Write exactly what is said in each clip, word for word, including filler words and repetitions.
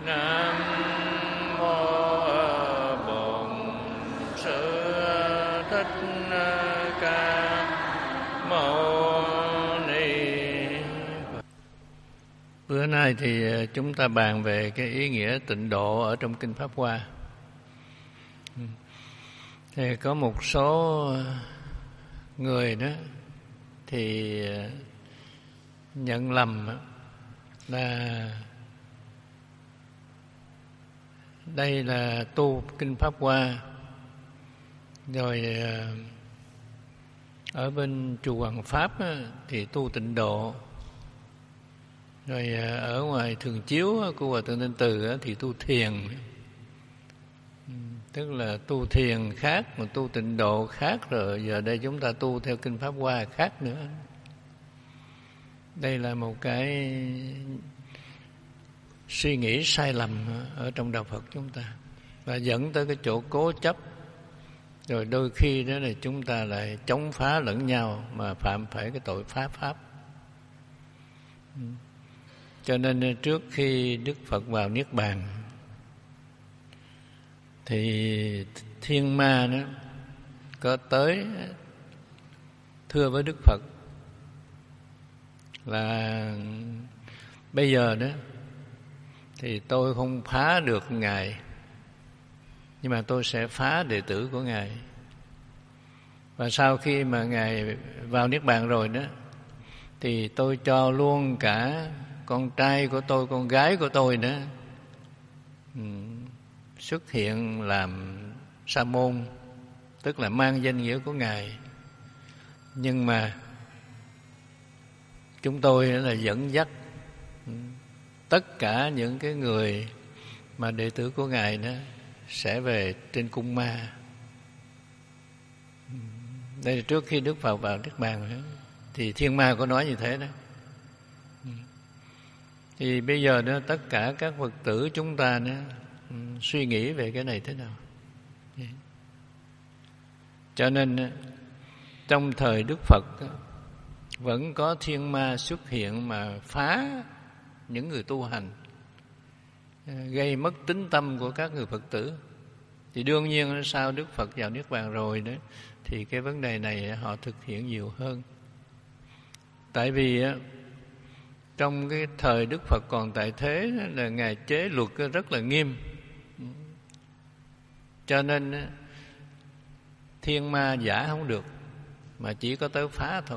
Nam mô Bổn Sư Thích Ca Mâu Ni Phật. Bữa nay thì chúng ta bàn về cái ý nghĩa tịnh độ ở trong Kinh Pháp Hoa. Thì có một số người đó thì nhận lầm là đây là tu Kinh Pháp Hoa, rồi ở bên chùa Hoàng Pháp thì tu tịnh độ, rồi ở ngoài Thường Chiếu của Hòa Thượng Ninh Từ thì tu thiền. Tức là tu thiền khác mà tu tịnh độ khác, rồi giờ đây chúng ta tu theo Kinh Pháp Hoa khác nữa. Đây là một cái suy nghĩ sai lầm ở trong đạo Phật chúng ta, và dẫn tới cái chỗ cố chấp, rồi đôi khi đó là chúng ta lại chống phá lẫn nhau mà phạm phải cái tội phá pháp. Cho nên trước khi Đức Phật vào Niết Bàn thì thiên ma đó có tới thưa với Đức Phật là bây giờ đó thì tôi không phá được Ngài, nhưng mà tôi sẽ phá đệ tử của Ngài. Và sau khi mà Ngài vào Niết Bàn rồi đó thì tôi cho luôn cả con trai của tôi, con gái của tôi nữa xuất hiện làm sa môn, tức là mang danh nghĩa của Ngài. Nhưng mà chúng tôi là dẫn dắt tất cả những cái người mà đệ tử của Ngài đó sẽ về trên cung ma. Đây là trước khi Đức Phật vào Niết Bàn đó, thì thiên ma có nói như thế đó. Thì bây giờ đó tất cả các Phật tử chúng ta đó suy nghĩ về cái này thế nào. Cho nên trong thời Đức Phật vẫn có thiên ma xuất hiện mà phá những người tu hành, gây mất tín tâm của các người Phật tử. Thì đương nhiên sau Đức Phật vào Niết Bàn rồi đó thì cái vấn đề này họ thực hiện nhiều hơn. Tại vì trong cái thời Đức Phật còn tại thế là Ngài chế luật rất là nghiêm, cho nên thiên ma giả không được, mà chỉ có tới phá thôi.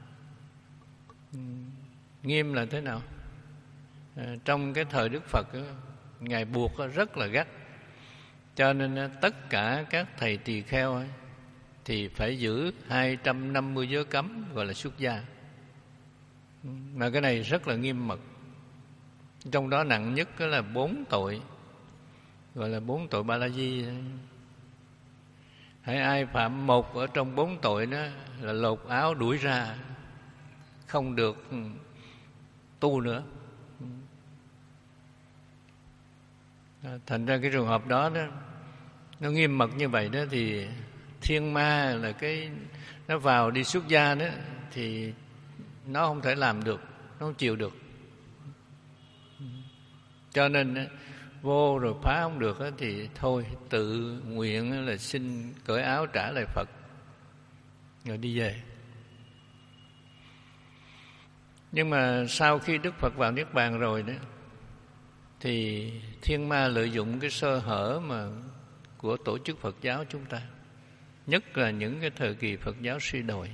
Nghiêm là thế nào? À, trong cái thời Đức Phật Ngài buộc rất là gắt, cho nên tất cả các thầy tỳ kheo ấy, thì phải giữ hai trăm năm mươi giới cấm, gọi là xuất gia. Mà cái này rất là nghiêm mật. Trong đó nặng nhất là bốn tội, gọi là bốn tội Ba La Di. Hãy ai phạm một ở trong bốn tội đó là lột áo đuổi ra, không được tu nữa. Thành ra cái trường hợp đó đó nó nghiêm mật như vậy đó, thì thiên ma là cái nó vào đi xuất gia đó thì nó không thể làm được, nó không chịu được. Cho nên vô rồi phá không được thì thôi tự nguyện là xin cởi áo trả lại Phật rồi đi về. Nhưng mà sau khi Đức Phật vào Niết Bàn rồi đó thì thiên ma lợi dụng cái sơ hở mà của tổ chức Phật giáo chúng ta, nhất là những cái thời kỳ Phật giáo suy đồi,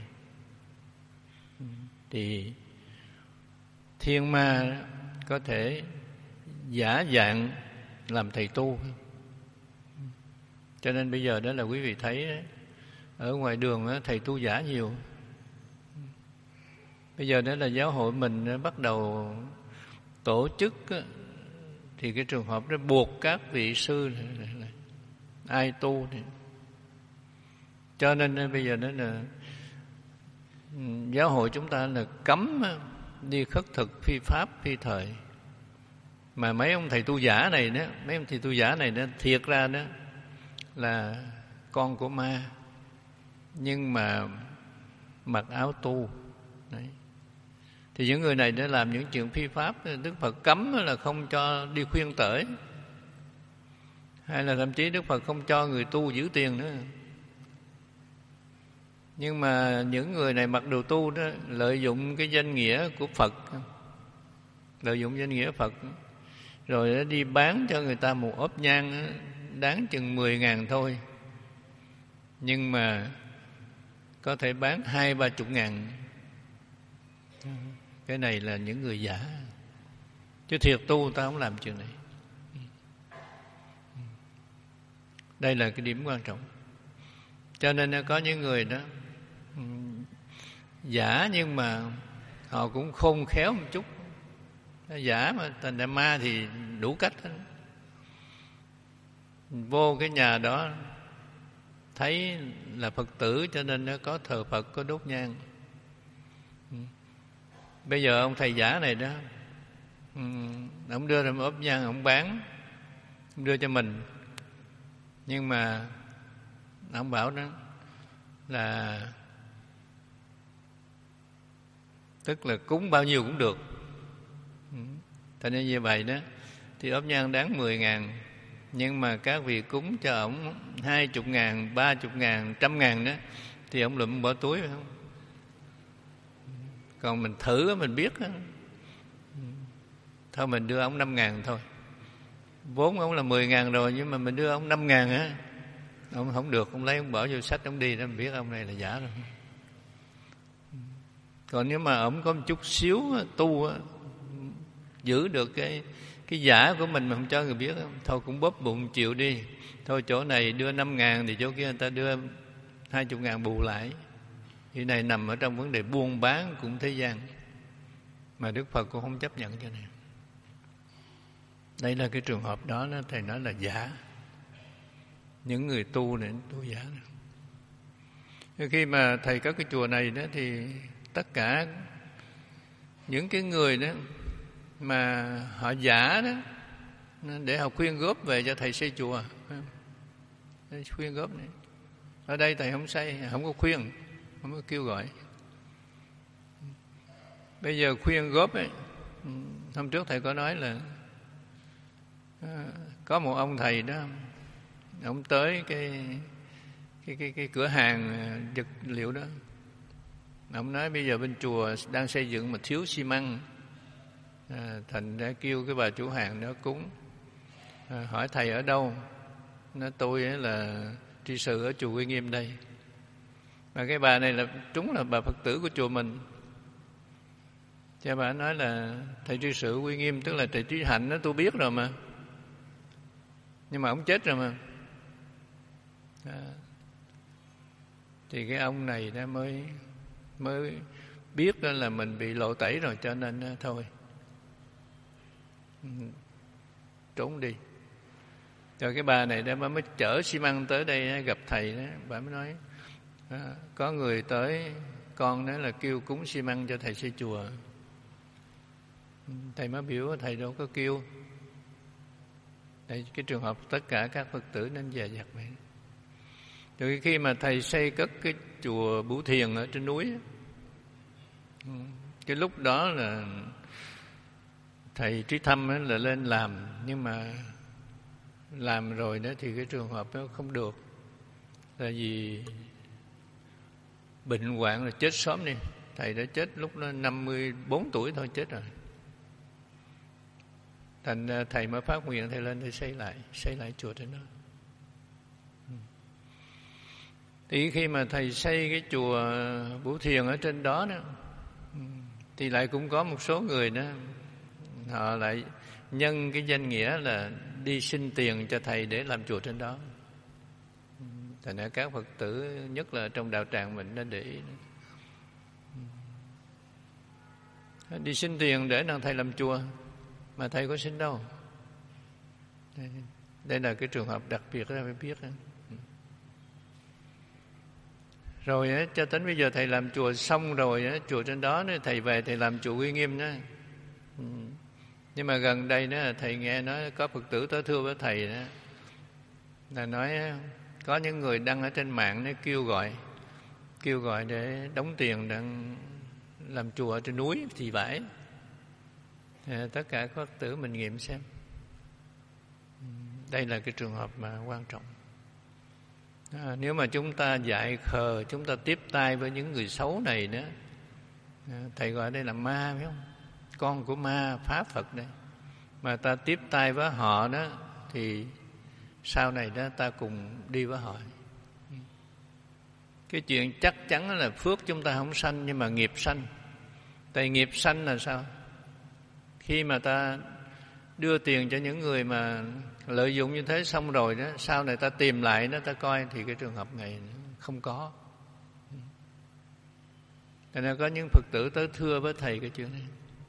thì thiên ma có thể giả dạng làm thầy tu. Cho nên bây giờ đó là quý vị thấy đó, ở ngoài đường đó, thầy tu giả nhiều. Bây giờ đó là giáo hội mình bắt đầu tổ chức thì cái trường hợp đó buộc các vị sư ai tu thì. Cho nên bây giờ đó là giáo hội chúng ta là cấm đi khất thực phi pháp phi thời. Mà mấy ông thầy tu giả này đó, mấy ông thầy tu giả này đó thiệt ra đó là con của ma, nhưng mà mặc áo tu. Đấy. Thì những người này đã làm những chuyện phi pháp, Đức Phật cấm là không cho đi khuyên tởi, hay là thậm chí Đức Phật không cho người tu giữ tiền nữa. Nhưng mà những người này mặc đồ tu đó, lợi dụng cái danh nghĩa của Phật, lợi dụng danh nghĩa Phật, rồi đi bán cho người ta một ốp nhang đáng chừng mười ngàn thôi, nhưng mà có thể bán hai ba chục ngàn. Cái này là những người giả, chứ thiệt tu ta không làm chuyện này. Đây là cái điểm quan trọng. Cho nên có những người đó giả nhưng mà họ cũng khôn khéo một chút. Giả mà thành ra ma thì đủ cách hết. Vô cái nhà đó thấy là Phật tử cho nên nó có thờ Phật, có đốt nhang. Bây giờ ông thầy giả này đó, ông đưa ra một ốp nhang, ông bán, ông đưa cho mình. Nhưng mà ông bảo đó là tức là cúng bao nhiêu cũng được. Thành ra như vậy đó thì ốp nhang đáng mười ngàn, nhưng mà các vị cúng cho ổng hai chục ngàn, ba chục ngàn, trăm ngàn đó, thì ổng lụm bỏ túi phải không? Còn mình thử mình biết đó. Thôi mình đưa ổng năm ngàn thôi. Vốn ổng là mười ngàn rồi, nhưng mà mình đưa ổng năm ngàn á, ông không được, ông lấy ông bỏ vô sách ông đi đó, mình biết ông này là giả rồi. Còn nếu mà ông có một chút xíu tu á, giữ được cái cái giả của mình mà không cho người biết, thôi cũng bóp bụng chịu đi. Thôi chỗ này đưa năm ngàn thì chỗ kia người ta đưa hai chục ngàn bù lại. Cái này nằm ở trong vấn đề buôn bán cũng thế gian, mà Đức Phật cũng không chấp nhận cho này. Đây là cái trường hợp đó, thầy nói là giả. Những người tu này tu giả này. Khi mà thầy có cái chùa này đó thì tất cả những cái người đó mà họ giả đó để họ khuyên góp về cho thầy xây chùa, khuyên góp này. Ở đây thầy không xây, không có khuyên, không có kêu gọi. Bây giờ khuyên góp ấy, hôm trước thầy có nói là có một ông thầy đó, ông tới cái cái cái cái cửa hàng vật liệu đó, ông nói bây giờ bên chùa đang xây dựng mà thiếu xi măng, à, thành đã kêu cái bà chủ hàng đó cúng. À, hỏi thầy ở đâu? Nói tôi ấy là tri sự ở chùa Uy Nghiêm đây. Mà cái bà này là trúng là bà Phật tử của chùa mình. Cha bà nói là thầy tri sự Uy Nghiêm, tức là thầy Trí Hạnh đó, tôi biết rồi mà. Nhưng mà ông chết rồi mà. À, thì cái ông này nó mới mới biết đó là mình bị lộ tẩy rồi, cho nên thôi trốn đi. Rồi cái bà này đó mới chở xi măng tới đây gặp thầy đó, bà mới nói à, có người tới con đó là kêu cúng xi măng cho thầy xây chùa. Thầy mới biểu thầy đâu có kêu. Đây cái trường hợp tất cả các Phật tử nên dè dặt vậy. Từ khi mà thầy xây cất cái chùa Bửu Thiền ở trên núi, cái lúc đó là thầy Trí Thâm là lên làm, nhưng mà làm rồi đó thì cái trường hợp đó không được, là vì bệnh hoạn là chết sớm đi. Thầy đã chết lúc đó năm mươi bốn tuổi thôi, chết rồi. Thành thầy mới phát nguyện thầy lên để xây lại, xây lại chùa trên đó. Thì khi mà thầy xây cái chùa Bửu Thiền ở trên đó đó, thì lại cũng có một số người đó, họ lại nhân cái danh nghĩa là đi xin tiền cho thầy để làm chùa trên đó. Thành ra các Phật tử, nhất là trong đạo tràng mình, nên để ý đó. Đi xin tiền để làm thầy làm chùa, mà thầy có xin đâu. Đây, đây là cái trường hợp đặc biệt đó, phải biết đó. Rồi á, cho đến bây giờ thầy làm chùa xong rồi á, chùa trên đó thầy về thầy làm chùa Uy Nghiêm đó. Nhưng mà gần đây đó thầy nghe nói có Phật tử tới thưa với thầy đó, là nói có những người đăng ở trên mạng nó kêu gọi kêu gọi để đóng tiền để làm chùa ở trên núi thì phải. À, tất cả các Phật tử mình nghiệm xem. Đây là cái trường hợp mà quan trọng. À, nếu mà chúng ta dại khờ, chúng ta tiếp tay với những người xấu này nữa, à, thầy gọi đây là ma, phải không? Con của ma phá Phật đây. Mà ta tiếp tay với họ đó thì sau này đó ta cùng đi với họ. Cái chuyện chắc chắn là phước chúng ta không sanh, nhưng mà nghiệp sanh. Tại nghiệp sanh là sao? Khi mà ta đưa tiền cho những người mà lợi dụng như thế xong rồi đó, sau này ta tìm lại nó, ta coi thì cái trường hợp này không có. Cho nên có những Phật tử tới thưa với thầy cái chuyện này,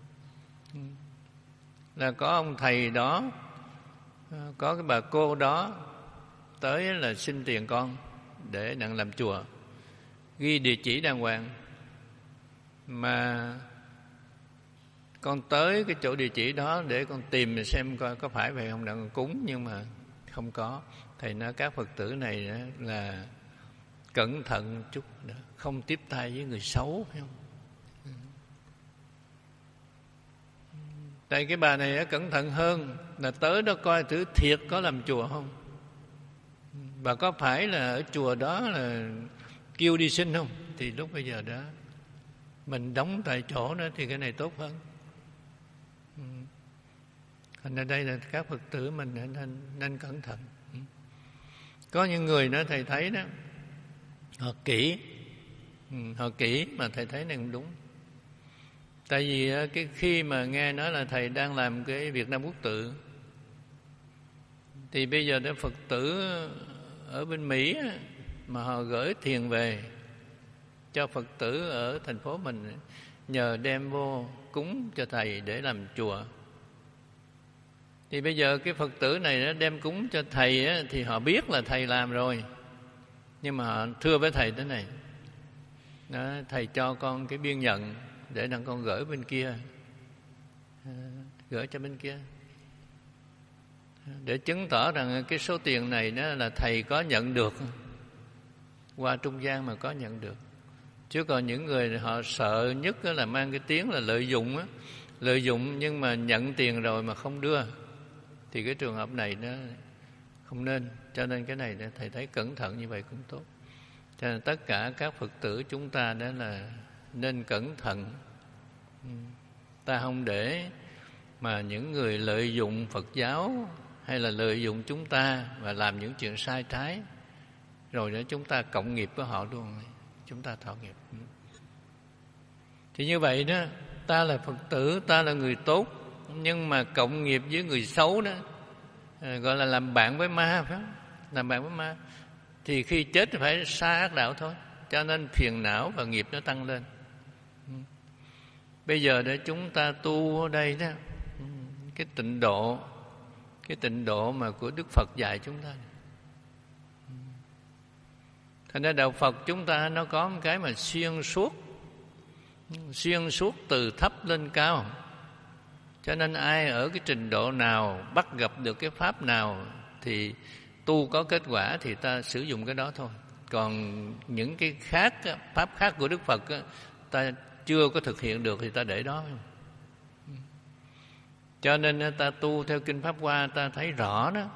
là có ông thầy đó, có cái bà cô đó tới là xin tiền con để đặng làm chùa, ghi địa chỉ đàng hoàng, mà con tới cái chỗ địa chỉ đó để con tìm xem coi có phải vậy không, đặng cúng, nhưng mà không có. Thầy nói các Phật tử này là cẩn thận chút, không tiếp tay với người xấu, phải không? Tại cái bà này cẩn thận hơn, là tới đó coi thử thiệt có làm chùa không, và có phải là ở chùa đó là kêu đi xin không, thì lúc bây giờ đó mình đóng tại chỗ đó thì cái này tốt hơn. Thành ra đây là các Phật tử mình nên, nên cẩn thận. Có những người đó thầy thấy đó, họ kỹ, họ kỹ mà thầy thấy này cũng đúng. Tại vì cái khi mà nghe nói là thầy đang làm cái Việt Nam Quốc Tự, thì bây giờ đó Phật tử ở bên Mỹ mà họ gửi tiền về cho Phật tử ở thành phố mình, nhờ đem vô cúng cho thầy để làm chùa. Thì bây giờ cái Phật tử này nó đem cúng cho thầy á, thì họ biết là thầy làm rồi, nhưng mà họ thưa với thầy thế này đó, thầy cho con cái biên nhận để đặng con gửi bên kia, à, gửi cho bên kia, để chứng tỏ rằng cái số tiền này đó là thầy có nhận được qua trung gian mà có nhận được. Chứ còn những người họ sợ nhất là mang cái tiếng là lợi dụng á, lợi dụng nhưng mà nhận tiền rồi mà không đưa, thì cái trường hợp này nó không nên. Cho nên cái này thầy thấy cẩn thận như vậy cũng tốt. Cho nên tất cả các Phật tử chúng ta đó là nên cẩn thận. Ta không để mà những người lợi dụng Phật giáo hay là lợi dụng chúng ta và làm những chuyện sai trái, rồi nữa chúng ta cộng nghiệp với họ luôn, chúng ta thọ nghiệp. Thì như vậy đó, ta là Phật tử, ta là người tốt, nhưng mà cộng nghiệp với người xấu đó, gọi là làm bạn với ma, phải không? Làm bạn với ma thì khi chết phải xa ác đạo thôi. Cho nên phiền não và nghiệp nó tăng lên. Bây giờ để chúng ta tu ở đây đó, cái tịnh độ, cái tịnh độ mà của Đức Phật dạy chúng ta. Thành ra đạo Phật chúng ta nó có một cái mà xuyên suốt, xuyên suốt từ thấp lên cao. Cho nên ai ở cái trình độ nào bắt gặp được cái pháp nào thì tu có kết quả thì ta sử dụng cái đó thôi. Còn những cái khác, pháp khác của Đức Phật ta chưa có thực hiện được thì ta để đó. Cho nên ta tu theo Kinh Pháp Hoa, ta thấy rõ đó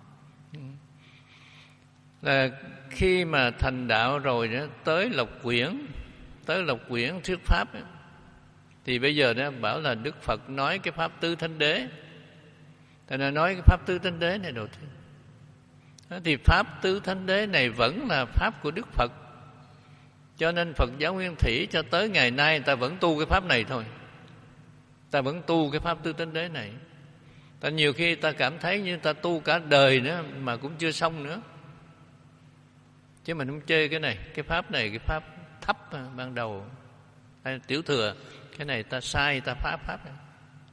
là khi mà thành đạo rồi đó, tới Lộc Quyển, tới Lộc Quyển thuyết pháp đó, thì bây giờ đó bảo là Đức Phật nói cái pháp Tứ Thánh Đế. Thành ra nói cái pháp Tứ Thánh Đế này đầu tiên. Thì pháp Tứ Thánh Đế này vẫn là pháp của Đức Phật. Cho nên Phật giáo Nguyên Thủy cho tới ngày nay ta vẫn tu cái pháp này thôi. Ta vẫn tu cái pháp Tứ Thánh Đế này. Ta nhiều khi ta cảm thấy như ta tu cả đời nữa mà cũng chưa xong nữa. Chứ mình không chê cái này, cái pháp này, cái pháp thấp ban đầu, hay tiểu thừa, cái này ta sai, ta phá pháp này.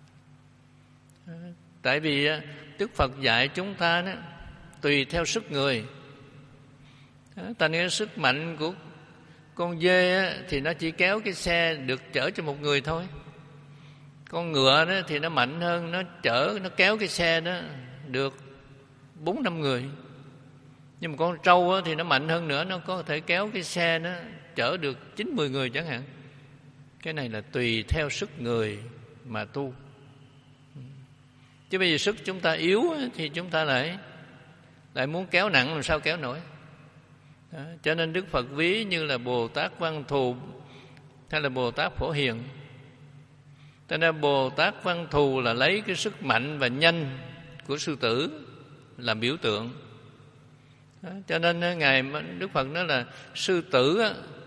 Tại vì Đức Phật dạy chúng ta đó, tùy theo sức người. Ta nói sức mạnh của con dê á, thì nó chỉ kéo cái xe được chở cho một người thôi. Con ngựa đó thì nó mạnh hơn, nó chở, nó kéo cái xe đó được bốn năm người. Nhưng mà con trâu á, thì nó mạnh hơn nữa, nó có thể kéo cái xe đó chở được chín mười người chẳng hạn. Cái này là tùy theo sức người mà tu. Chứ bây giờ sức chúng ta yếu thì chúng ta lại lại muốn kéo nặng, làm sao kéo nổi. Đó, cho nên Đức Phật ví như là Bồ Tát Văn Thù hay là Bồ Tát Phổ Hiền. Cho nên Bồ Tát Văn Thù là lấy cái sức mạnh và nhanh của sư tử làm biểu tượng. Đó, cho nên Ngài Đức Phật nói là sư tử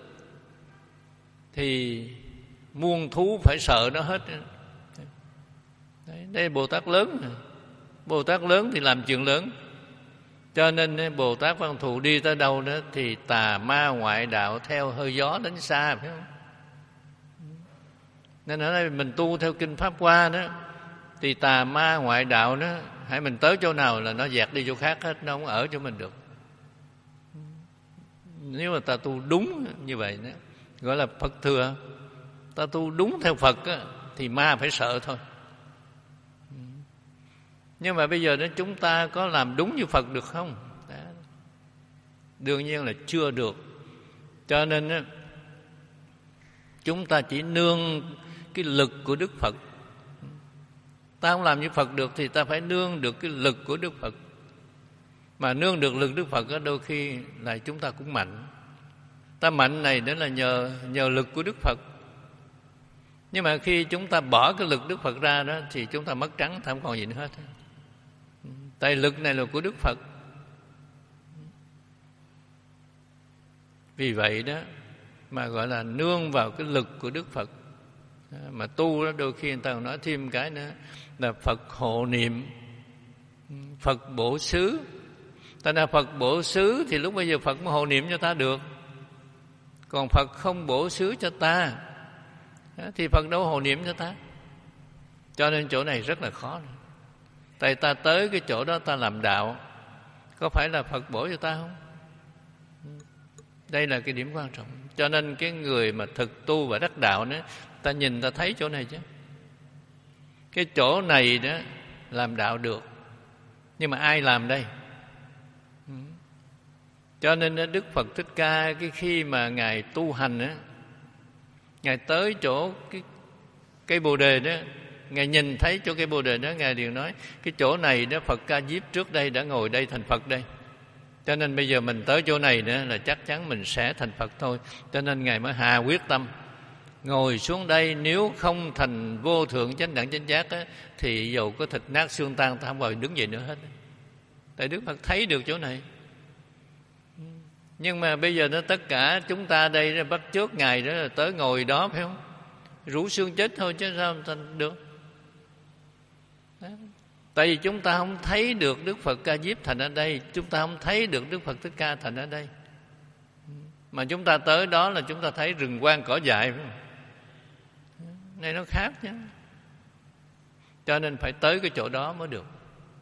thì muôn thú phải sợ nó hết. Đấy, đây là Bồ Tát lớn. Bồ Tát lớn thì làm chuyện lớn. Cho nên Bồ Tát Văn Thù đi tới đâu đó thì tà ma ngoại đạo theo hơi gió đến xa, phải không? Nên ở đây mình tu theo kinh Pháp Hoa đó, thì tà ma ngoại đạo đó, hãy mình tới chỗ nào là nó dạt đi chỗ khác hết, nó không ở chỗ mình được. Nếu mà ta tu đúng như vậy đó, gọi là Phật thừa, ta tu đúng theo Phật đó, thì ma phải sợ thôi. Nhưng mà bây giờ đó chúng ta có làm đúng như Phật được không? Đó. Đương nhiên là chưa được. Cho nên đó, chúng ta chỉ nương cái lực của Đức Phật. Ta không làm như Phật được thì ta phải nương được cái lực của Đức Phật. Mà nương được lực Đức Phật đó, đôi khi là chúng ta cũng mạnh. Ta mạnh này đó là nhờ nhờ lực của Đức Phật. Nhưng mà khi chúng ta bỏ cái lực Đức Phật ra đó thì chúng ta mất trắng, ta không còn gì nữa hết. Tại lực này là của Đức Phật. Vì vậy đó mà gọi là nương vào cái lực của Đức Phật. Mà tu đó đôi khi người ta còn nói thêm cái nữa là Phật hộ niệm, Phật bổ xứ. Ta là Phật bổ xứ thì lúc bây giờ Phật mới hộ niệm cho ta được. Còn Phật không bổ xứ cho ta thì Phật đâu hộ niệm cho ta. Cho nên chỗ này rất là khó. Tại ta tới cái chỗ đó ta làm đạo, có phải là Phật bổ cho ta không? Đây là cái điểm quan trọng. Cho nên cái người mà thực tu và đắc đạo đó, ta nhìn ta thấy chỗ này chứ. Cái chỗ này đó làm đạo được, nhưng mà ai làm đây? Cho nên Đức Phật Thích Ca cái khi mà Ngài tu hành á, Ngài tới chỗ cái cây Bồ Đề đó, Ngài nhìn thấy chỗ cây Bồ Đề đó, Ngài liền nói cái chỗ này đó Phật Ca Diếp trước đây đã ngồi đây thành Phật đây. Cho nên bây giờ mình tới chỗ này nữa là chắc chắn mình sẽ thành Phật thôi. Cho nên Ngài mới hà quyết tâm ngồi xuống đây, nếu không thành vô thượng chánh đẳng chánh giác á, thì dầu có thịt nát xương tan ta không bao giờ đứng dậy nữa hết. Tại Đức Phật thấy được chỗ này. Nhưng mà bây giờ nó tất cả chúng ta đây bắt chước Ngài đó là tới ngồi đó, phải không? Rũ xương chết thôi chứ sao thành được. Đó. Tại vì chúng ta không thấy được Đức Phật Ca Diếp thành ở đây, chúng ta không thấy được Đức Phật Thích Ca thành ở đây. Mà chúng ta tới đó là chúng ta thấy rừng quang cỏ dại, phải không? Này nó khác chứ. Cho nên phải tới cái chỗ đó mới được.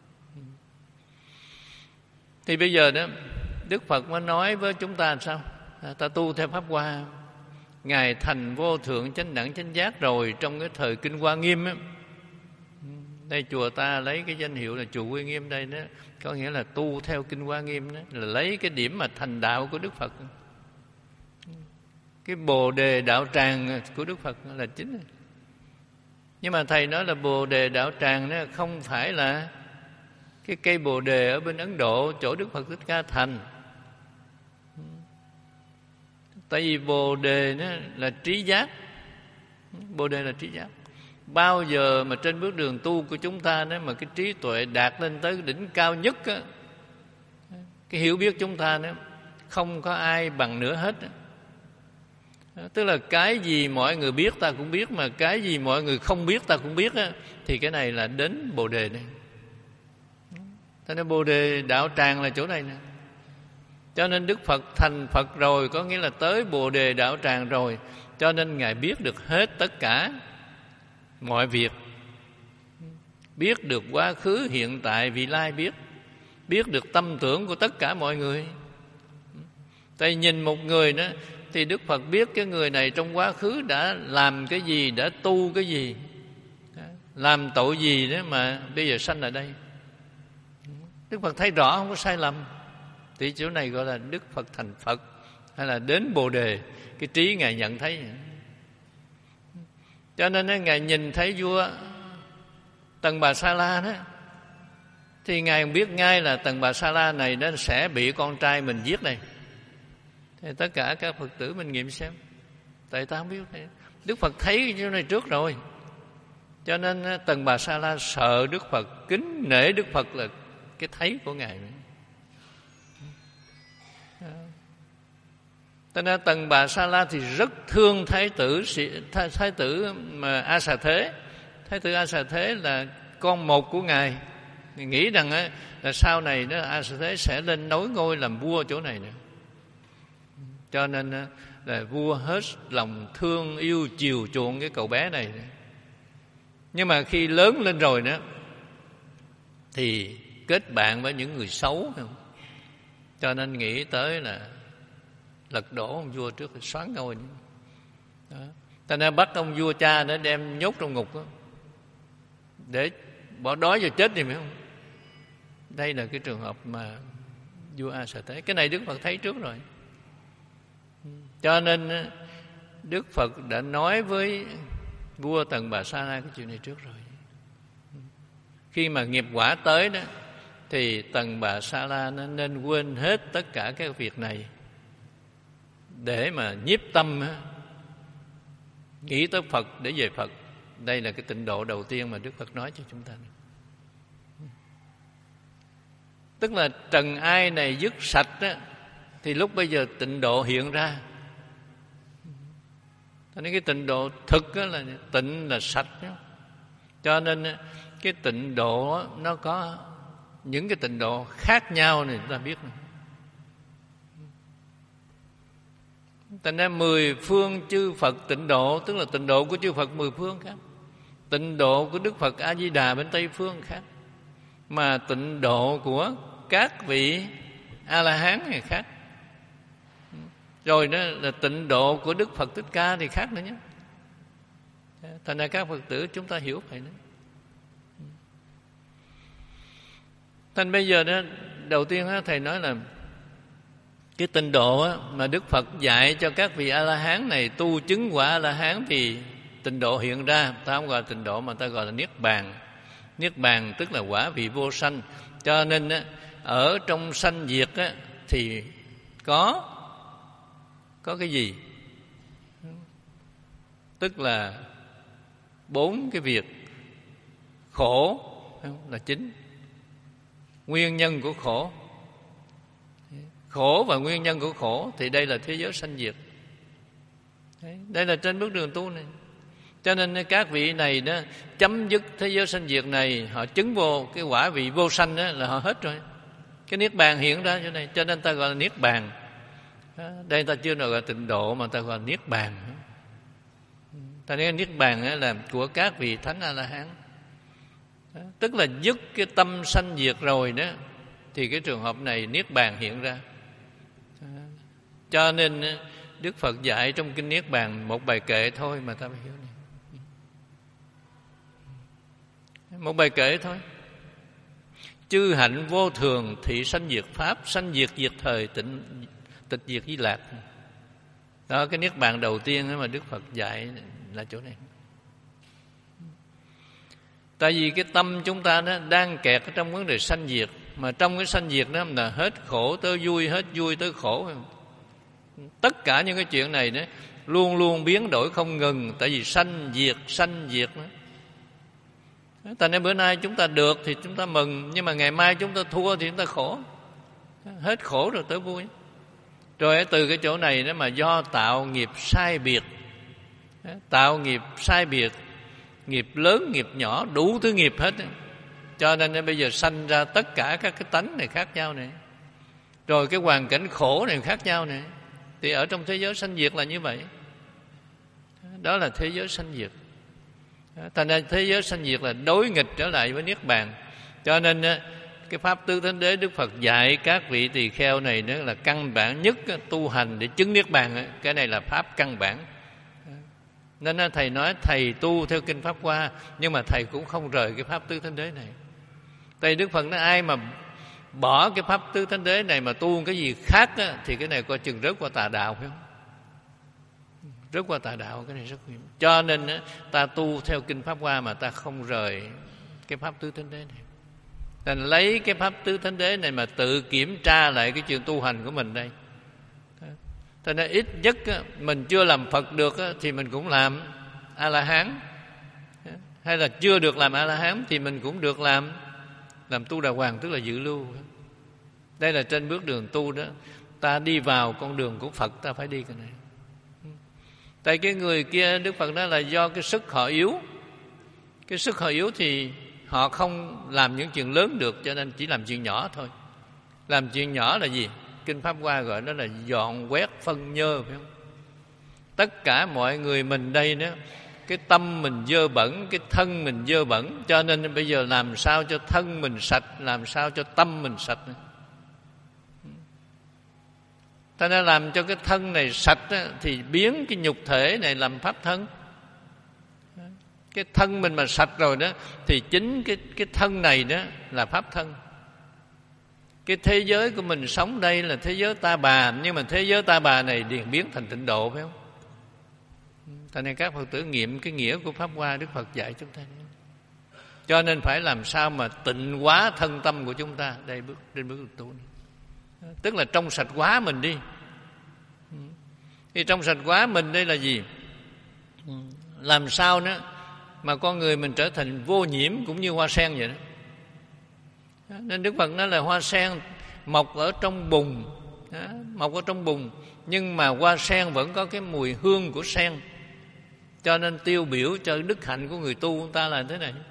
Thì bây giờ đó Đức Phật mới nói với chúng ta làm sao? À, ta tu theo Pháp Hoa, Ngài thành vô thượng chánh đẳng chánh giác rồi trong cái thời Kinh Hoa Nghiêm á. Đây chùa ta lấy cái danh hiệu là chùa Uy Nghiêm đây đó, có nghĩa là tu theo Kinh Hoa Nghiêm đó, là lấy cái điểm mà thành đạo của Đức Phật. Cái Bồ Đề đạo tràng của Đức Phật là chính. Nhưng mà thầy nói là Bồ Đề đạo tràng đó không phải là cái cây Bồ Đề ở bên Ấn Độ chỗ Đức Phật Thích Ca thành. Tại vì Bồ Đề đó là trí giác. Bồ Đề là trí giác. Bao giờ mà trên bước đường tu của chúng ta đó mà cái trí tuệ đạt lên tới đỉnh cao nhất á, cái hiểu biết chúng ta đó không có ai bằng nữa hết. Tức là cái gì mọi người biết ta cũng biết, mà cái gì mọi người không biết ta cũng biết á, thì cái này là đến Bồ Đề này. Thế nên Bồ Đề đạo tràng là chỗ này nè. Cho nên Đức Phật thành Phật rồi, có nghĩa là tới Bồ Đề đạo tràng rồi. Cho nên Ngài biết được hết tất cả mọi việc. Biết được quá khứ, hiện tại, vị lai biết. Biết được tâm tưởng của tất cả mọi người. Tại nhìn một người đó thì Đức Phật biết cái người này trong quá khứ đã làm cái gì, đã tu cái gì, làm tội gì đó mà bây giờ sanh ở đây. Đức Phật thấy rõ, không có sai lầm. Thì chỗ này gọi là Đức Phật thành Phật, hay là đến Bồ Đề, cái trí Ngài nhận thấy. Cho nên Ngài nhìn thấy vua Tần Bà Sa La đó, thì Ngài biết ngay là Tần Bà Sa La này nó sẽ bị con trai mình giết này. Thì tất cả các Phật tử mình nghiệm xem, tại ta không biết này. Đức Phật thấy cái này trước rồi, cho nên Tần Bà Sa La sợ Đức Phật, kính nể Đức Phật là cái thấy của Ngài. Cho nên Tần Bà Sa La thì rất thương thái tử thái, thái tử mà A Xà Thế. Thái tử A Xà Thế là con một của Ngài, nghĩ rằng là sau này đó A Xà Thế sẽ lên nối ngôi làm vua chỗ này nữa. Cho nên là vua hết lòng thương yêu chiều chuộng cái cậu bé này. Nhưng mà khi lớn lên rồi đó thì kết bạn với những người xấu, cho nên nghĩ tới là lật đổ ông vua trước rồi xoán ngôi. Đó. Ta nên bắt ông vua cha để đem nhốt trong ngục đó, để bỏ đói và chết đi phải không? Đây là cái trường hợp mà vua A Xà Thế. Cái này Đức Phật thấy trước rồi. Cho nên Đức Phật đã nói với vua Tần Bà Sa La cái chuyện này trước rồi. Khi mà nghiệp quả tới đó thì Tần Bà Sa La nó nên quên hết tất cả các việc này để mà nhiếp tâm nghĩ tới Phật để về Phật. Đây là cái tịnh độ đầu tiên mà Đức Phật nói cho chúng ta. Tức là trần ai này dứt sạch đó, thì lúc bây giờ tịnh độ hiện ra. Cho nên cái tịnh độ thực đó là tịnh là sạch đó. Cho nên cái tịnh độ nó có những cái tịnh độ khác nhau này chúng ta biết. Thành ra mười phương chư Phật tịnh độ, tức là tịnh độ của chư Phật mười phương khác, tịnh độ của Đức Phật A Di Đà bên Tây phương khác, mà tịnh độ của các vị A La Hán này khác. Rồi đó là tịnh độ của Đức Phật Thích Ca thì khác nữa nhé. Thành ra các Phật tử chúng ta hiểu vậy nữa. Thành bây giờ đó, đầu tiên đó, thầy nói là cái tịnh độ đó, mà Đức Phật dạy cho các vị A La Hán này tu chứng quả A La Hán thì tịnh độ hiện ra. Ta không gọi là tịnh độ mà ta gọi là niết bàn. Niết bàn tức là quả vị vô sanh. Cho nên đó, ở trong sanh diệt đó, thì có có cái gì? Tức là bốn cái việc khổ là chính. Nguyên nhân của khổ, khổ và nguyên nhân của khổ thì đây là thế giới sanh diệt. Đây là trên bước đường tu này. Cho nên các vị này đó chấm dứt thế giới sanh diệt này, họ chứng vô cái quả vị vô sanh đó là họ hết rồi. Cái niết bàn hiện ra chỗ này, cho nên ta gọi là niết bàn. Đây ta chưa gọi là tịnh độ mà ta gọi là niết bàn. Ta nói niết bàn là của các vị thánh A La Hán. Tức là dứt cái tâm sanh diệt rồi đó, thì cái trường hợp này niết bàn hiện ra. Cho nên Đức Phật dạy trong kinh Niết Bàn một bài kệ thôi mà ta phải hiểu này. Một bài kệ thôi. Chư hạnh vô thường thị sanh diệt pháp, sanh diệt diệt thời tịnh tịch diệt Di Lạc. Đó, cái niết bàn đầu tiên mà Đức Phật dạy là chỗ này. Tại vì cái tâm chúng ta đó đang kẹt ở trong vấn đề sanh diệt, mà trong cái sanh diệt đó là hết khổ tới vui, hết vui tới khổ. Tất cả những cái chuyện này đó luôn luôn biến đổi không ngừng, tại vì sanh diệt sanh diệt đó. Tại nên bữa nay chúng ta được thì chúng ta mừng, nhưng mà ngày mai chúng ta thua thì chúng ta khổ. Hết khổ rồi tới vui. Rồi từ cái chỗ này đó mà do tạo nghiệp sai biệt, tạo nghiệp sai biệt, nghiệp lớn, nghiệp nhỏ, đủ thứ nghiệp hết. Cho nên bây giờ sanh ra tất cả các cái tánh này khác nhau này. Rồi cái hoàn cảnh khổ này khác nhau này. Thì ở trong thế giới sanh diệt là như vậy. Đó là thế giới sanh diệt. Thành ra thế giới sanh diệt là đối nghịch trở lại với niết bàn. Cho nên cái pháp tứ thánh đế Đức Phật dạy các vị tỳ kheo này nữa là căn bản nhất tu hành để chứng niết bàn. Cái này là pháp căn bản. Nên thầy nói thầy tu theo kinh Pháp Hoa, nhưng mà thầy cũng không rời cái pháp tứ thánh đế này. Tại Đức Phật nói ai mà bỏ cái pháp tứ thánh đế này mà tu cái gì khác á, thì cái này coi chừng rớt qua tà đạo, phải không? rớt qua tà đạo, cái này rất nguy hiểm. Cho nên ta tu theo kinh Pháp Hoa mà ta không rời cái Pháp Tứ Thánh Đế này. Ta lấy cái Pháp Tứ Thánh Đế này mà tự kiểm tra lại cái chuyện tu hành của mình đây. Cho nên ít nhất mình chưa làm Phật được thì mình cũng làm A-la-hán, hay là chưa được làm A-la-hán thì mình cũng được làm làm tu đà hoàng, tức là dự lưu. Đây là trên bước đường tu đó. Ta đi vào con đường của Phật, ta phải đi cái này. Tại cái người kia, Đức Phật nói là do cái sức họ yếu. Cái sức họ yếu thì họ không làm những chuyện lớn được, cho nên chỉ làm chuyện nhỏ thôi. Làm chuyện nhỏ là gì? Kinh Pháp Hoa gọi đó là dọn quét phân nhơ, phải không? Tất cả mọi người mình đây đó, cái tâm mình dơ bẩn, cái thân mình dơ bẩn, cho nên bây giờ làm sao cho thân mình sạch, làm sao cho tâm mình sạch. Ta đã làm cho cái thân này sạch đó, thì biến cái nhục thể này làm pháp thân. Cái thân mình mà sạch rồi đó thì chính cái, cái thân này đó là pháp thân. Cái thế giới của mình sống đây là thế giới ta bà, nhưng mà thế giới ta bà này liền biến thành tịnh độ, phải không? Thành nên các Phật tử nghiệm cái nghĩa của Pháp Hoa Đức Phật dạy chúng ta. Cho nên phải làm sao mà tịnh hóa thân tâm của chúng ta. Đây bước trên bước tu này. Tức là trong sạch hóa mình đi. Thì trong sạch hóa mình đây là gì? Làm sao nữa mà con người mình trở thành vô nhiễm cũng như hoa sen vậy đó. Nên Đức Phật nói là hoa sen mọc ở trong bùn, mọc ở trong bùn, nhưng mà hoa sen vẫn có cái mùi hương của sen. Cho nên tiêu biểu cho đức hạnh của người tu chúng ta là thế này.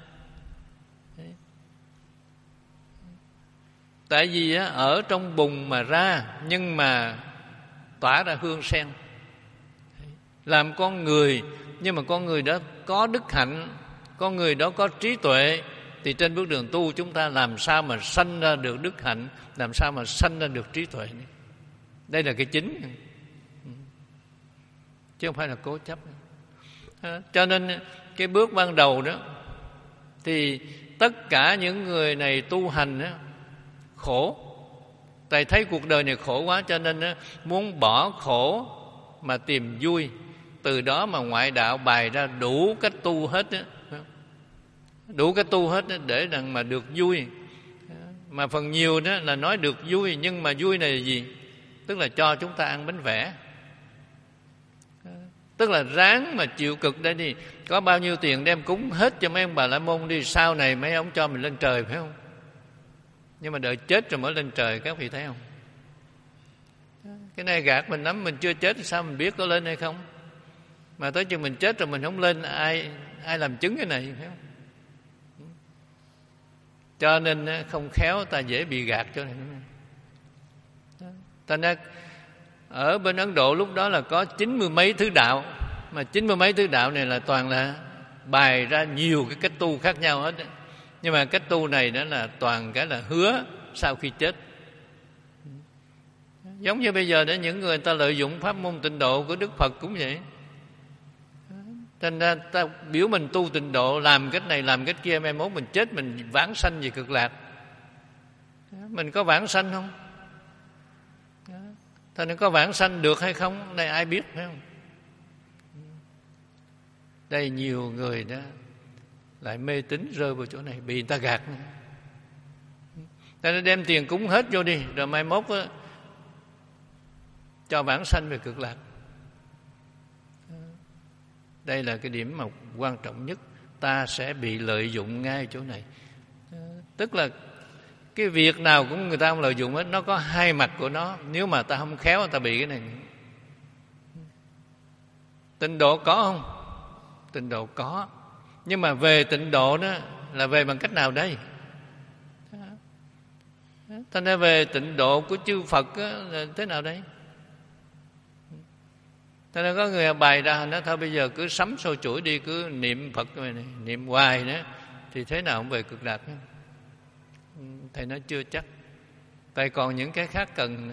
Tại vì ở trong bùn mà ra, nhưng mà tỏa ra hương sen. Làm con người, nhưng mà con người đó có đức hạnh, con người đó có trí tuệ, thì trên bước đường tu chúng ta làm sao mà sanh ra được đức hạnh, làm sao mà sanh ra được trí tuệ. Đây là cái chính, chứ không phải là cố chấp. Cho nên cái bước ban đầu đó thì tất cả những người này tu hành đó, khổ. Tại thấy cuộc đời này khổ quá, cho nên đó, muốn bỏ khổ mà tìm vui. Từ đó mà ngoại đạo bày ra đủ cách tu hết đó. Đủ cách tu hết đó để rằng mà được vui. Mà phần nhiều đó là nói được vui, nhưng mà vui này là gì? Tức là cho chúng ta ăn bánh vẽ. Tức là ráng mà chịu cực đây đi. Có bao nhiêu tiền đem cúng hết cho mấy ông Bà La Môn đi. Sau này mấy ông cho mình lên trời, phải không? Nhưng mà đợi chết rồi mới lên trời, các vị thấy không? Cái này gạt mình lắm. Mình chưa chết thì sao mình biết có lên hay không? Mà tới chừng mình chết rồi mình không lên, Ai ai làm chứng cái này, phải không? Cho nên không khéo ta dễ bị gạt cho này. Ta nói ở bên Ấn Độ lúc đó là có chín mươi mấy thứ đạo, mà chín mươi mấy thứ đạo này là toàn là bày ra nhiều cái cách tu khác nhau hết. Nhưng mà cách tu này đó là toàn cái là hứa sau khi chết. Giống như bây giờ để những người ta lợi dụng pháp môn tịnh độ của Đức Phật cũng vậy. Thành ra ta biểu mình tu tịnh độ, làm cách này làm cách kia, mai mốt mình chết mình vãng sanh về cực lạc. Mình có vãng sanh không? Thành ra có vãng sanh được hay không, đây ai biết, phải không? Đây nhiều người đó lại mê tín rơi vào chỗ này, bị người ta gạt. Ta đem tiền cúng hết vô đi, rồi mai mốt đó, cho vãng sanh về cực lạc. Đây là cái điểm mà quan trọng nhất. Ta sẽ bị lợi dụng ngay chỗ này. Tức là cái việc nào cũng người ta không lợi dụng hết, nó có hai mặt của nó. Nếu mà ta không khéo, ta bị cái này. Tịnh độ có không? Tịnh độ có. Nhưng mà về tịnh độ đó là về bằng cách nào đây? Thành ra về tịnh độ của chư Phật là thế nào đây? Thành ra có người bày ra nói thôi bây giờ cứ sắm sôi chuỗi đi, cứ niệm Phật này, này niệm hoài nữa thì thế nào cũng về cực lạc. Thầy nói chưa chắc, tại còn những cái khác cần nữa.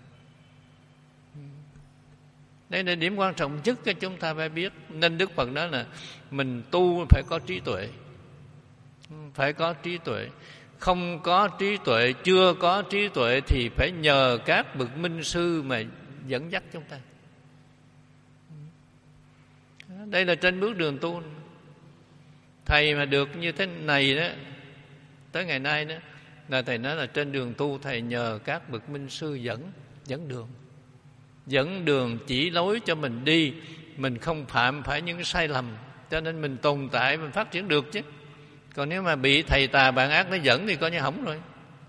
Đây là điểm quan trọng nhất cho chúng ta phải biết. Nên Đức Phật nói là mình tu phải có trí tuệ. Phải có trí tuệ. Không có trí tuệ, chưa có trí tuệ thì phải nhờ các bậc minh sư mà dẫn dắt chúng ta. Đây là trên bước đường tu. Thầy mà được như thế này đó, tới ngày nay đó, là thầy nói là trên đường tu thầy nhờ các bậc minh sư dẫn, dẫn đường. Dẫn đường chỉ lối cho mình đi, mình không phạm phải những cái sai lầm, cho nên mình tồn tại, mình phát triển được chứ. Còn nếu mà bị thầy tà bạn ác nó dẫn thì coi như hỏng rồi.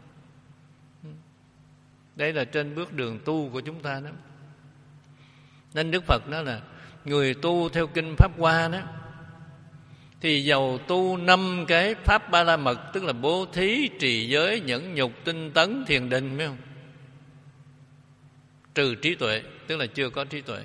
Đây là trên bước đường tu của chúng ta đó. Nên Đức Phật nói là người tu theo kinh Pháp Hoa đó, thì dầu tu năm cái Pháp Ba La Mật, tức là bố thí, trì giới, nhẫn nhục, tinh tấn, thiền định, phải không? Trừ trí tuệ, tức là chưa có trí tuệ,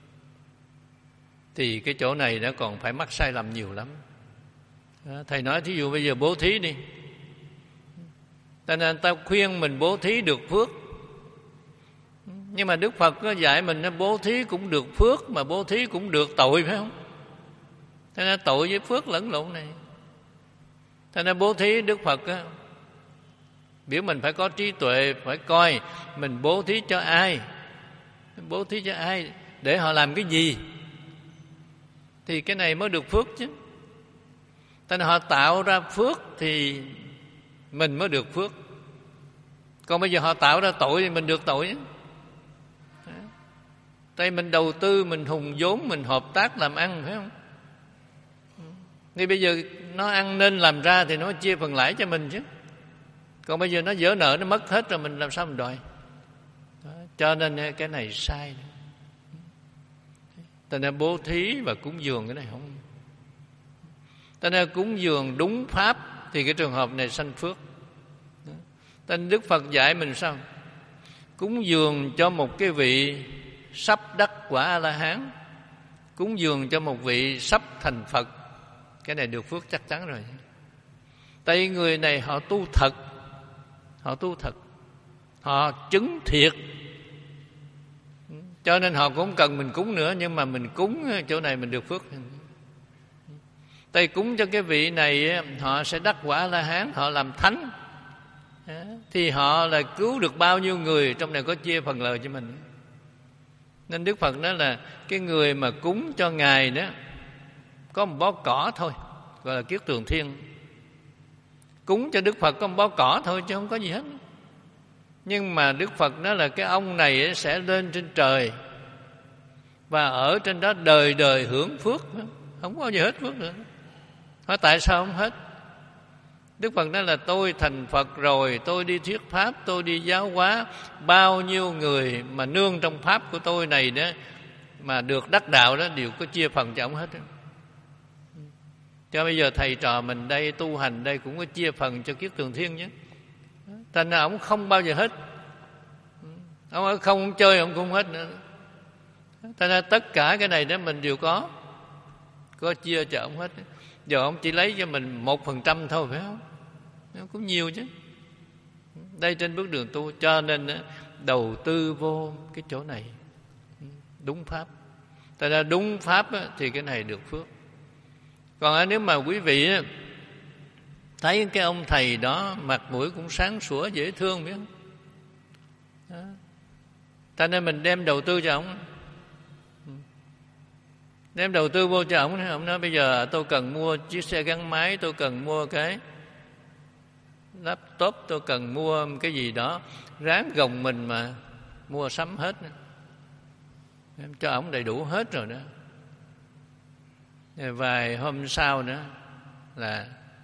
thì cái chỗ này nó còn phải mắc sai lầm nhiều lắm. Thầy nói thí dụ bây giờ bố thí đi, cho nên ta khuyên mình bố thí được phước, nhưng mà Đức Phật có dạy mình bố thí cũng được phước, mà bố thí cũng được tội, phải không? Thế nên tội với phước lẫn lộn này. Thế nên bố thí Đức Phật á, biểu mình phải có trí tuệ, phải coi mình bố thí cho ai, bố thí cho ai, để họ làm cái gì, thì cái này mới được phước chứ. Thế nên họ tạo ra phước thì mình mới được phước. Còn bây giờ họ tạo ra tội thì mình được tội. Tại mình đầu tư, mình hùng vốn, mình hợp tác làm ăn, phải không? Thì bây giờ nó ăn nên làm ra thì nó chia phần lãi cho mình chứ. Còn bây giờ nó vỡ nợ, nó mất hết rồi, mình làm sao mình đòi? Đó, cho nên cái này sai. Cho nên bố thí và cúng dường cái này không. Cho nên cúng dường đúng pháp thì cái trường hợp này sanh phước. Cho nên Đức Phật dạy mình sao? Cúng dường cho một cái vị sắp đắc quả A-la-hán, cúng dường cho một vị sắp thành Phật, cái này được phước chắc chắn rồi. Tại người này họ tu thật, họ tu thật, họ chứng thiệt, cho nên họ cũng không cần mình cúng nữa, nhưng mà mình cúng chỗ này mình được phước. Tại cúng cho cái vị này họ sẽ đắc quả A-la-hán, họ làm thánh, thì họ là cứu được bao nhiêu người, trong này có chia phần lời cho mình. Nên Đức Phật nói là cái người mà cúng cho Ngài đó có một bó cỏ thôi, gọi là kiết tường thiên. Cúng cho Đức Phật có một bó cỏ thôi chứ không có gì hết. Nhưng mà Đức Phật nói là cái ông này sẽ lên trên trời và ở trên đó đời đời hưởng phước, không có gì hết phước nữa. Hỏi tại sao không hết? Đức Phật nói là tôi thành Phật rồi, tôi đi thuyết pháp, tôi đi giáo hóa, bao nhiêu người mà nương trong pháp của tôi này đó mà được đắc đạo đó đều có chia phần cho ông hết đó. Cho bây giờ thầy trò mình đây tu hành đây cũng có chia phần cho kiết tường thiên chứ. Thành ra ông không bao giờ hết. Ông không, không chơi ông cũng không hết nữa. Thành ra tất cả cái này đó mình đều có, có chia cho ông hết. Giờ ông chỉ lấy cho mình một phần trăm thôi, phải không? Nó cũng nhiều chứ. Đây trên bước đường tu, cho nên đầu tư vô cái chỗ này đúng pháp. Tại ra đúng pháp thì cái này được phước. Còn nếu mà quý vị thấy cái ông thầy đó mặt mũi cũng sáng sủa dễ thương, biết không? Đó. Cho nên mình đem đầu tư cho ông, đem đầu tư vô cho ông. Ông nói bây giờ tôi cần mua chiếc xe gắn máy, tôi cần mua cái laptop, tôi cần mua cái gì đó, ráng gồng mình mà mua sắm hết, em cho ông đầy đủ hết rồi đó. Vài hôm sau nữa là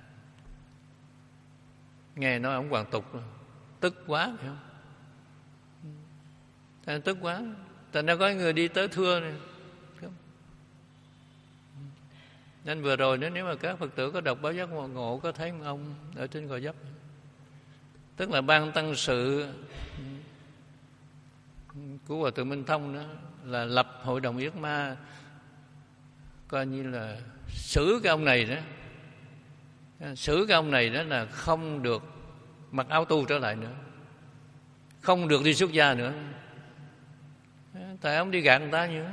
nghe nói ông hoàn tục rồi. Tức quá, phải không? Thành tức quá. Thành ra có người đi tới thưa này. Nên vừa rồi nữa, nếu mà các Phật tử có đọc báo giác ngộ, ngộ có thấy ông ở trên Gò Vấp, tức là ban tăng sự của Hòa Thượng Minh Thông đó, là lập hội đồng yết ma, coi như là xử cái ông này đó, xử cái ông này đó là không được mặc áo tu trở lại nữa, không được đi xuất gia nữa. Tại ông đi gạt người ta nhiều,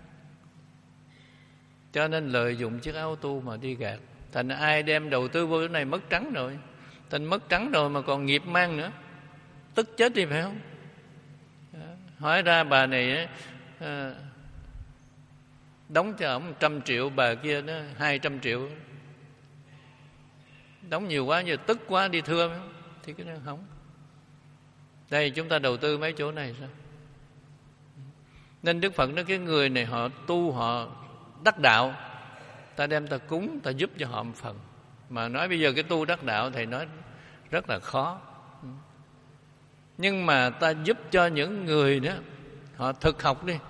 cho nên lợi dụng chiếc áo tu mà đi gạt. Thành ai đem đầu tư vô cái này mất trắng rồi. Thành mất trắng rồi mà còn nghiệp mang nữa, tức chết đi, phải không? Hỏi ra bà này à, đóng cho ổng trăm triệu, bà kia nó hai trăm triệu, đóng nhiều quá giờ tức quá đi thưa, thì cái đó không. Đây chúng ta đầu tư mấy chỗ này sao? Nên Đức Phật nói cái người này họ tu, họ đắc đạo, ta đem ta cúng, ta giúp cho họ một phần. Mà nói bây giờ cái tu đắc đạo thầy nói rất là khó, nhưng mà ta giúp cho những người đó họ thực học đi,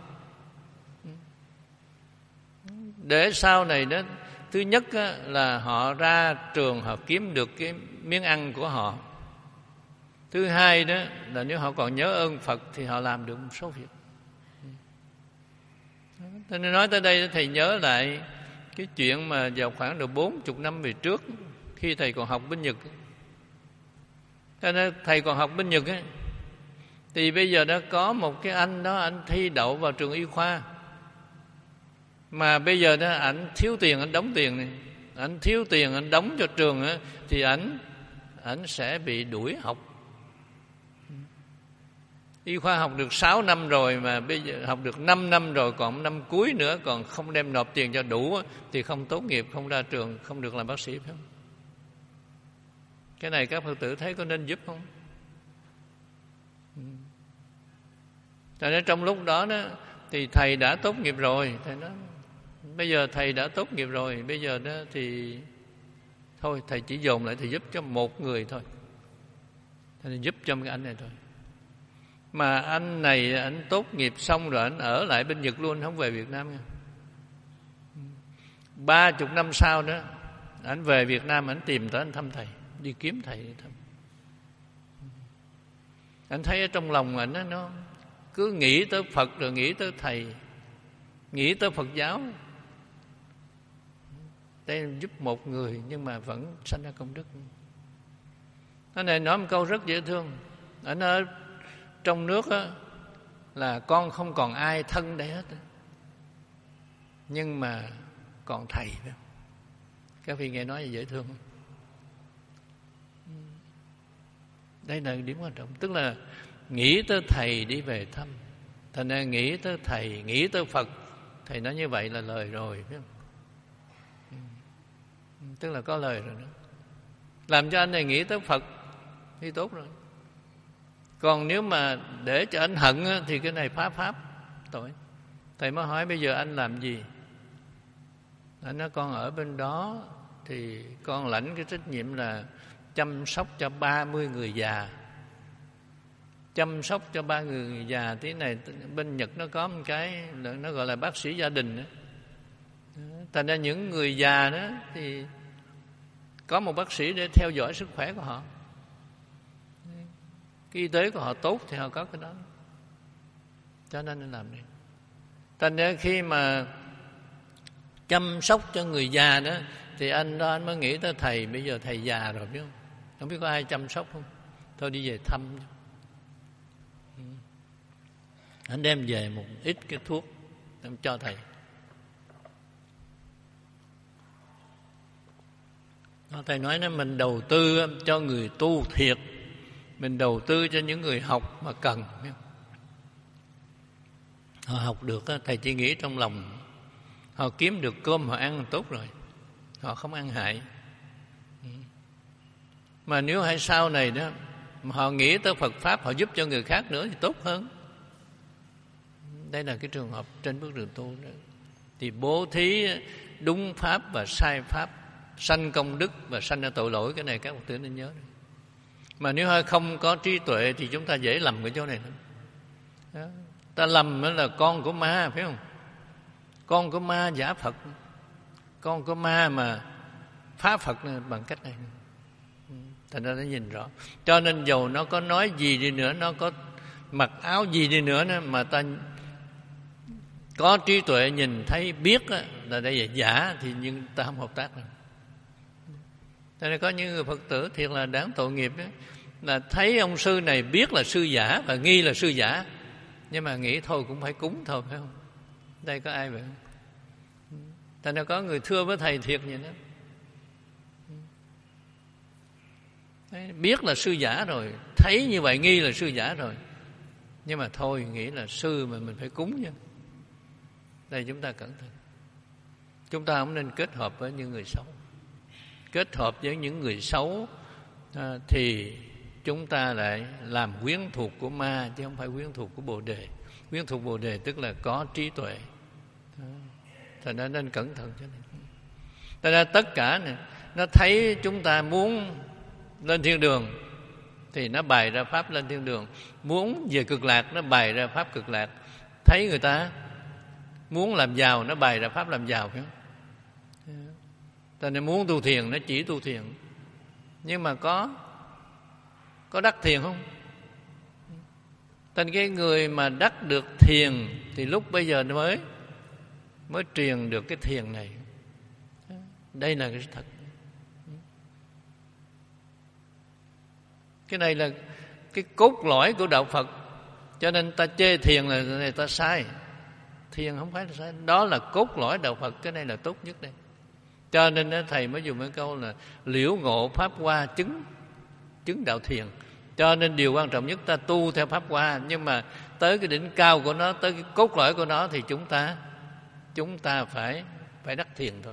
để sau này đó, thứ nhất là họ ra trường họ kiếm được cái miếng ăn của họ. Thứ hai đó là nếu họ còn nhớ ơn Phật thì họ làm được một số việc. Nên nói tới đây thầy nhớ lại cái chuyện mà vào khoảng độ bốn mươi năm về trước, khi thầy còn học bên Nhật. Thầy còn học bên Nhật ấy, thì bây giờ đã có một cái anh đó, anh thi đậu vào trường y khoa, mà bây giờ đó ảnh thiếu tiền, anh đóng tiền này, ảnh thiếu tiền anh đóng cho trường ấy, thì ảnh ảnh sẽ bị đuổi học. Y khoa học được sáu năm rồi, mà bây giờ học được năm năm rồi, còn năm cuối nữa còn không đem nộp tiền cho đủ thì không tốt nghiệp, không ra trường, không được làm bác sĩ, phải không? Cái này các Phật tử thấy có nên giúp không? Cho nên trong lúc đó, đó thì thầy đã tốt nghiệp rồi, thầy nói bây giờ thầy đã tốt nghiệp rồi, bây giờ đó thì thôi thầy chỉ dồn lại thầy giúp cho một người thôi, thầy giúp cho cái anh này thôi. Mà anh này anh tốt nghiệp xong rồi anh ở lại bên Nhật luôn, không về Việt Nam nha. Ba chục năm sau đó anh về Việt Nam, anh tìm tới anh thăm thầy, đi kiếm thầy đi thăm. Anh thấy ở trong lòng anh nó, nó cứ nghĩ tới Phật rồi nghĩ tới thầy, nghĩ tới Phật giáo. Đây giúp một người nhưng mà vẫn sanh ra công đức. Anh này nói một câu rất dễ thương. Anh ở trong nước á, là con không còn ai thân đây hết, nhưng mà còn thầy. Các vị nghe nói dễ thương không? Đây là điểm quan trọng. Tức là nghĩ tới thầy đi về thăm. Thành ra nghĩ tới thầy, nghĩ tới Phật. Thầy nói như vậy là lời rồi, biết không? Tức là có lời rồi đó. Làm cho anh này nghĩ tới Phật thì tốt rồi. Còn nếu mà để cho anh hận thì cái này phá pháp, tội. Thầy mới hỏi bây giờ anh làm gì? Anh nói con ở bên đó thì con lãnh cái trách nhiệm là chăm sóc cho ba mươi người già. Chăm sóc cho ba người già. Tí này bên Nhật nó có một cái nó gọi là bác sĩ gia đình đó. Thành ra những người già đó thì có một bác sĩ để theo dõi sức khỏe của họ. Cái y tế của họ tốt thì họ có cái đó. Cho nên nên làm đi. Thành ra khi mà chăm sóc cho người già đó thì anh đó anh mới nghĩ tới thầy. Bây giờ thầy già rồi biết không? Không biết có ai chăm sóc không? Thôi đi về thăm. Anh đem về một ít cái thuốc em cho thầy. Thầy nói là mình đầu tư cho người tu thiệt, mình đầu tư cho những người học mà cần. Họ học được, thầy chỉ nghĩ trong lòng họ kiếm được cơm họ ăn tốt rồi, họ không ăn hại. Mà nếu hay sau này đó mà họ nghĩ tới Phật Pháp, họ giúp cho người khác nữa thì tốt hơn. Đây là cái trường hợp trên bước đường tu đó. Thì bố thí đúng Pháp và sai Pháp, sanh công đức và sanh ra tội lỗi. Cái này các Phật tử nên nhớ. Mà nếu hơi không có trí tuệ thì chúng ta dễ lầm cái chỗ này lắm. Đó. Ta lầm là con của ma, phải không? Con của ma giả Phật, con của ma mà phá Phật bằng cách này. Thành ra nó nhìn rõ. Cho nên dầu nó có nói gì đi nữa, nó có mặc áo gì đi nữa, nữa mà ta có trí tuệ nhìn thấy biết là đây là giả thì nhưng ta không hợp tác đâu. Cho nên có những người Phật tử thiệt là đáng tội nghiệp đó, là thấy ông sư này biết là sư giả và nghi là sư giả, nhưng mà nghĩ thôi cũng phải cúng thôi, phải không? Đây có ai vậy không? Thành ra có người thưa với thầy thiệt vậy đó. Đấy, biết là sư giả rồi, thấy như vậy nghi là sư giả rồi, nhưng mà thôi nghĩ là sư mà mình phải cúng nha. Đây chúng ta cẩn thận. Chúng ta không nên kết hợp với những người xấu. Kết hợp với những người xấu à, thì chúng ta lại làm quyến thuộc của ma, chứ không phải quyến thuộc của Bồ Đề. Quyến thuộc Bồ Đề tức là có trí tuệ. Thành ra nên cẩn thận cho nên. Thành ra tất cả này, nó thấy chúng ta muốn lên thiên đường thì nó bày ra pháp lên thiên đường, muốn về cực lạc nó bày ra pháp cực lạc. Thấy người ta muốn làm giàu nó bày ra pháp làm giàu, phải không? Thành ra muốn tu thiền nó chỉ tu thiền. Nhưng mà có có đắc thiền không? Thành cái người mà đắc được thiền thì lúc bây giờ mới mới truyền được cái thiền này. Đây là cái thật. Cái này là cái cốt lõi của đạo Phật. Cho nên ta chê thiền là này ta sai. Thiền không phải là sai. Đó là cốt lõi đạo Phật. Cái này là tốt nhất đây. Cho nên thầy mới dùng cái câu là liễu ngộ pháp hoa chứng chứng đạo thiền. Cho nên điều quan trọng nhất ta tu theo pháp hoa, nhưng mà tới cái đỉnh cao của nó, tới cái cốt lõi của nó thì chúng ta chúng ta phải phải đắc thiền thôi.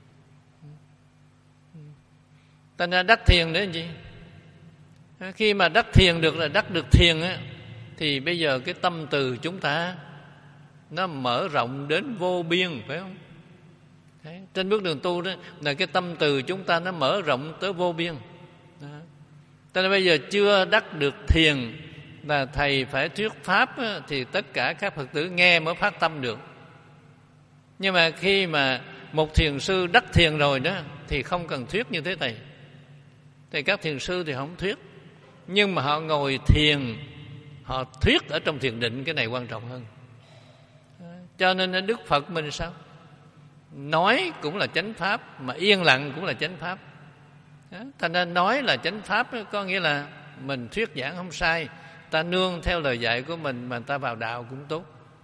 Ta nên đắc thiền để làm gì? Khi mà đắc thiền được là đắc được thiền á, thì bây giờ cái tâm từ chúng ta nó mở rộng đến vô biên, phải không? Đấy, trên bước đường tu đó là cái tâm từ chúng ta nó mở rộng tới vô biên. Đó. Cho nên bây giờ chưa đắc được thiền là thầy phải thuyết pháp á, thì tất cả các Phật tử nghe mới phát tâm được. Nhưng mà khi mà một thiền sư đắc thiền rồi đó thì không cần thuyết như thế này. Thì các thiền sư thì không thuyết, nhưng mà họ ngồi thiền, họ thuyết ở trong thiền định, cái này quan trọng hơn. Cho nên Đức Phật mình sao? Nói cũng là chánh pháp, mà yên lặng cũng là chánh pháp. Thành ra nói là chánh pháp có nghĩa là mình thuyết giảng không sai, ta nương theo lời dạy của mình mà ta vào đạo cũng tốt.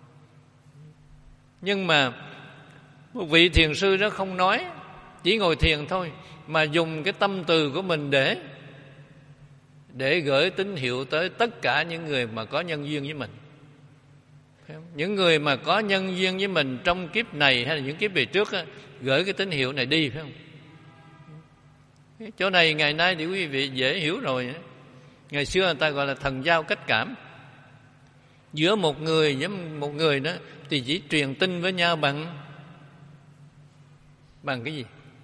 Nhưng mà một vị thiền sư đó không nói, chỉ ngồi thiền thôi, mà dùng cái tâm từ của mình để để gửi tín hiệu tới tất cả những người mà có nhân duyên với mình. Những người mà có nhân duyên với mình trong kiếp này hay là những kiếp về trước á, gửi cái tín hiệu này đi, phải không? Chỗ này ngày nay thì quý vị dễ hiểu rồi. Ngày xưa người ta gọi là thần giao cách cảm. Giữa một người với một người đó thì chỉ truyền tin với nhau bằng bằng cái gì?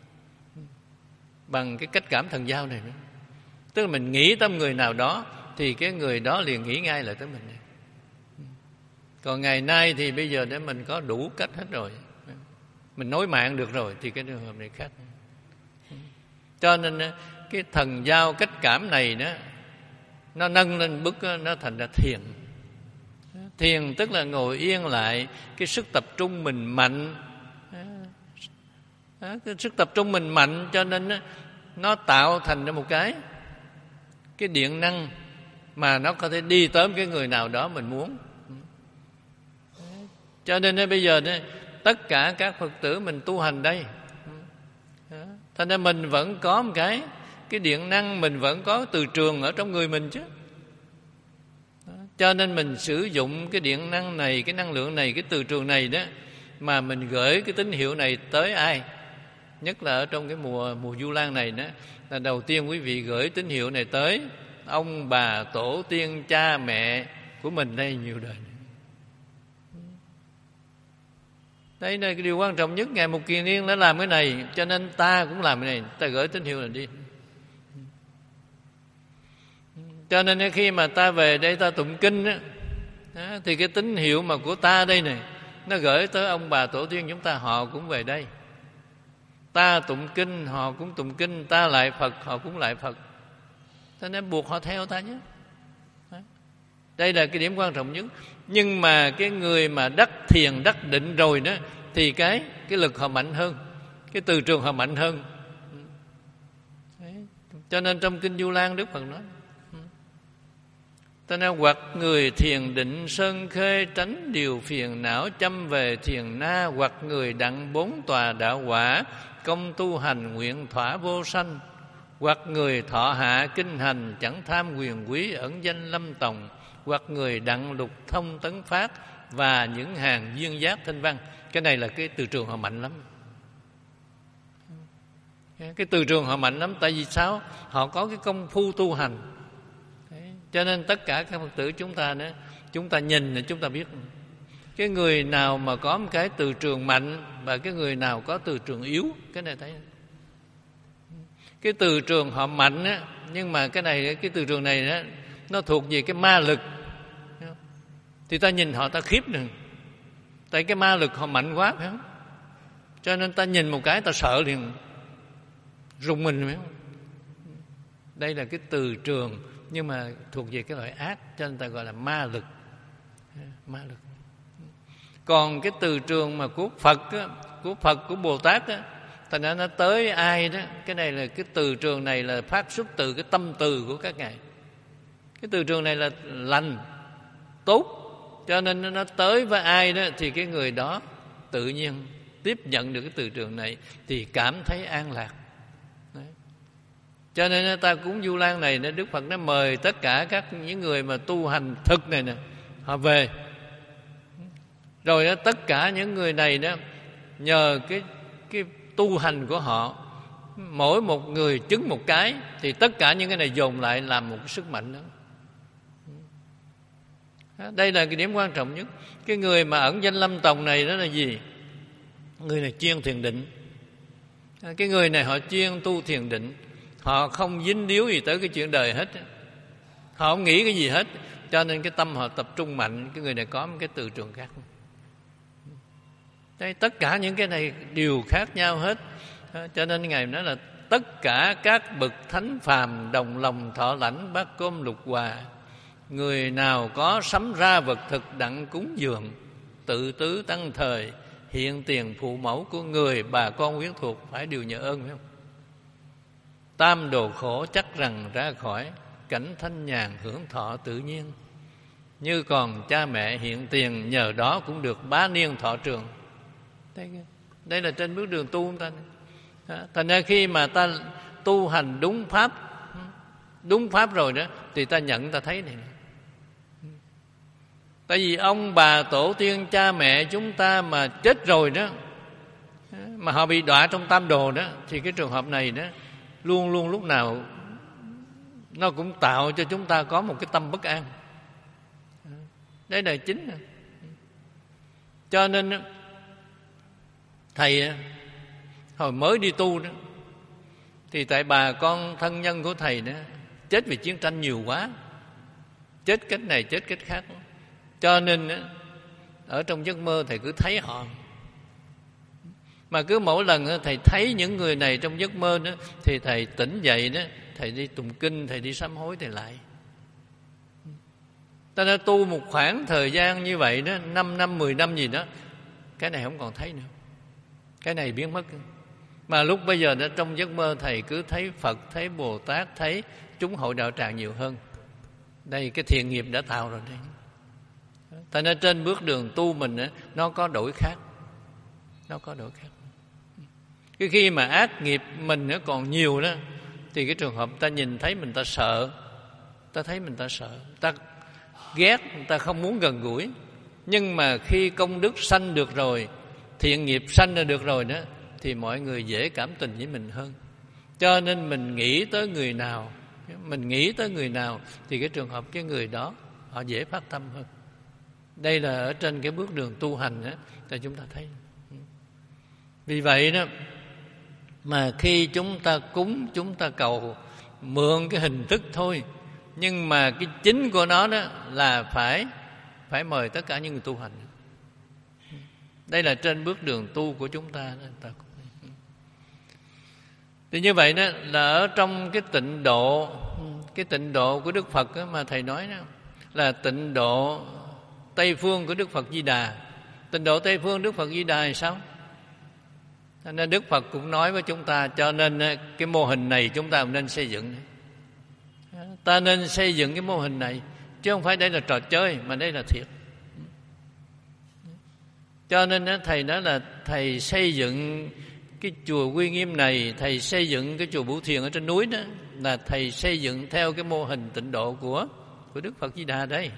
Bằng cái cách cảm thần giao này nữa. Tức là mình nghĩ tới người nào đó thì cái người đó liền nghĩ ngay lại tới mình. Còn ngày nay thì bây giờ để mình có đủ cách hết rồi, mình nối mạng được rồi thì cái trường hợp này khác. Cho nên cái thần giao cách cảm này đó, nó nâng lên bước nó thành ra thiền. Thiền tức là ngồi yên lại, cái sức tập trung mình mạnh. Cái sức tập trung mình mạnh cho nên nó tạo thành ra một cái cái điện năng mà nó có thể đi tới cái người nào đó mình muốn. Cho nên bây giờ tất cả các Phật tử mình tu hành đây, thành ra mình vẫn có một cái cái điện năng, mình vẫn có từ trường ở trong người mình chứ. Cho nên mình sử dụng cái điện năng này, cái năng lượng này, cái từ trường này đó, mà mình gửi cái tín hiệu này tới ai, nhất là ở trong cái mùa mùa Vu Lan này đó, là đầu tiên quý vị gửi tín hiệu này tới ông bà tổ tiên cha mẹ của mình đây nhiều đời. Đây là cái điều quan trọng nhất. Ngài Mục Kiền Liên đã làm cái này, cho nên ta cũng làm cái này, ta gửi tín hiệu này đi. Cho nên khi mà ta về đây ta tụng kinh á, thì cái tín hiệu mà của ta đây này, nó gửi tới ông bà tổ tiên chúng ta, họ cũng về đây. Ta tụng kinh, họ cũng tụng kinh. Ta lại Phật, họ cũng lại Phật. Cho nên buộc họ theo ta nhé. Đây là cái điểm quan trọng nhất. Nhưng mà cái người mà đắc thiền, đắc định rồi đó, thì cái cái lực họ mạnh hơn, cái từ trường họ mạnh hơn. Đấy. Cho nên trong Kinh Vu Lan Đức Phật nói, cho nên hoặc người thiền định sơn khê, tránh điều phiền não chăm về thiền na, hoặc người đặng bốn tòa đạo quả, công tu hành nguyện thỏa vô sanh, hoặc người thọ hạ kinh hành, chẳng tham quyền quý ẩn danh lâm tòng, hoặc người đặng lục thông tấn phát và những hàng duyên giác thanh văn. Cái này là cái từ trường họ mạnh lắm. Cái từ trường họ mạnh lắm. Tại vì sao? Họ có cái công phu tu hành. Đấy. Cho nên tất cả các Phật tử chúng ta nữa, chúng ta nhìn thì chúng ta biết cái người nào mà có một cái từ trường mạnh và cái người nào có từ trường yếu. Cái này thấy cái từ trường họ mạnh á, nhưng mà cái này cái từ trường này đó, nó thuộc về cái ma lực, thì ta nhìn họ ta khiếp nữa. Tại cái ma lực họ mạnh quá, phải không? Cho nên ta nhìn một cái ta sợ liền, rùng mình, phải không? Đây là cái từ trường nhưng mà thuộc về cái loại ác, cho nên ta gọi là ma lực. Ma lực. Còn cái từ trường mà của Phật á, của Phật, của Bồ Tát á, thành ra nó tới ai đó, cái này là cái từ trường này là phát xuất từ cái tâm từ của các ngài. Cái từ trường này là lành, tốt, cho nên nó tới với ai đó thì cái người đó tự nhiên tiếp nhận được cái từ trường này thì cảm thấy an lạc. Đấy. Cho nên ta cúng Vu Lan này, Đức Phật nó mời tất cả các những người mà tu hành thực này nè, họ về. Rồi đó, tất cả những người này đó nhờ cái cái tu hành của họ, mỗi một người chứng một cái, thì tất cả những cái này dồn lại làm một cái sức mạnh đó. Đây là cái điểm quan trọng nhất. Cái người mà ẩn danh lâm tòng này đó là gì? Người này chuyên thiền định. Cái người này họ chuyên tu thiền định, họ không dính líu gì tới cái chuyện đời hết, họ không nghĩ cái gì hết, cho nên cái tâm họ tập trung mạnh. Cái người này có một cái từ trường khác. Đây, tất cả những cái này đều khác nhau hết. Cho nên Ngài nói là tất cả các bậc thánh phàm đồng lòng thọ lãnh bát cơm lục hòa. Người nào có sắm ra vật thực đặng cúng dường, tự tứ tăng thời, hiện tiền phụ mẫu của người, bà con quyến thuộc phải đều nhờ ơn, phải không? Tam đồ khổ chắc rằng ra khỏi, cảnh thanh nhàn hưởng thọ tự nhiên. Như còn cha mẹ hiện tiền, nhờ đó cũng được bá niên thọ trường. Đây, đây là trên bước đường tu ta. Thành ra khi mà ta tu hành đúng pháp, đúng pháp rồi đó, thì ta nhận, ta thấy này. Tại vì ông bà tổ tiên cha mẹ chúng ta mà chết rồi đó, mà họ bị đọa trong tam đồ đó, thì cái trường hợp này đó luôn luôn lúc nào nó cũng tạo cho chúng ta có một cái tâm bất an. Đây là chính. Cho nên thầy hồi mới đi tu đó, thì tại bà con thân nhân của thầy đó chết vì chiến tranh nhiều quá, chết cách này chết cách khác, cho nên ở trong giấc mơ thầy cứ thấy họ. Mà cứ mỗi lần thầy thấy những người này trong giấc mơ đó, thì thầy tỉnh dậy đó, thầy đi tụng kinh, thầy đi sám hối, thầy lại. Ta đã tu một khoảng thời gian như vậy đó, năm năm, mười năm gì đó, cái này không còn thấy nữa, cái này biến mất. Mà lúc bây giờ đó, trong giấc mơ thầy cứ thấy Phật, thấy Bồ Tát, thấy chúng hội đạo tràng nhiều hơn. Đây cái thiện nghiệp đã tạo rồi đây. Tại nên trên bước đường tu mình đó, nó có đổi khác, nó có đổi khác. Cái khi mà ác nghiệp mình nó còn nhiều đó, thì cái trường hợp ta nhìn thấy mình ta sợ, ta thấy mình ta sợ, ta ghét, ta không muốn gần gũi. Nhưng mà khi công đức sanh được rồi, thiện nghiệp sanh ra được rồi đó, thì mọi người dễ cảm tình với mình hơn. Cho nên mình nghĩ tới người nào, mình nghĩ tới người nào thì cái trường hợp cái người đó họ dễ phát tâm hơn. Đây là ở trên cái bước đường tu hành đó, thì chúng ta thấy. Vì vậy đó mà khi chúng ta cúng, chúng ta cầu mượn cái hình thức thôi, nhưng mà cái chính của nó đó là phải phải mời tất cả những người tu hành. Đây là trên bước đường tu của chúng ta. Thì như vậy đó là ở trong cái tịnh độ, cái tịnh độ của Đức Phật đó, mà thầy nói đó là tịnh độ Tây phương của Đức Phật Di Đà. Tịnh độ Tây phương Đức Phật Di Đà là sao? Nên Đức Phật cũng nói với chúng ta, cho nên cái mô hình này chúng ta nên xây dựng. Ta nên xây dựng cái mô hình này, chứ không phải đây là trò chơi, mà đây là thiệt. Cho nên thầy nói là thầy xây dựng cái chùa Quy Nghiêm này, thầy xây dựng cái chùa Bửu Thiền ở trên núi đó, là thầy xây dựng theo cái mô hình tịnh độ của của Đức Phật Di Đà đây.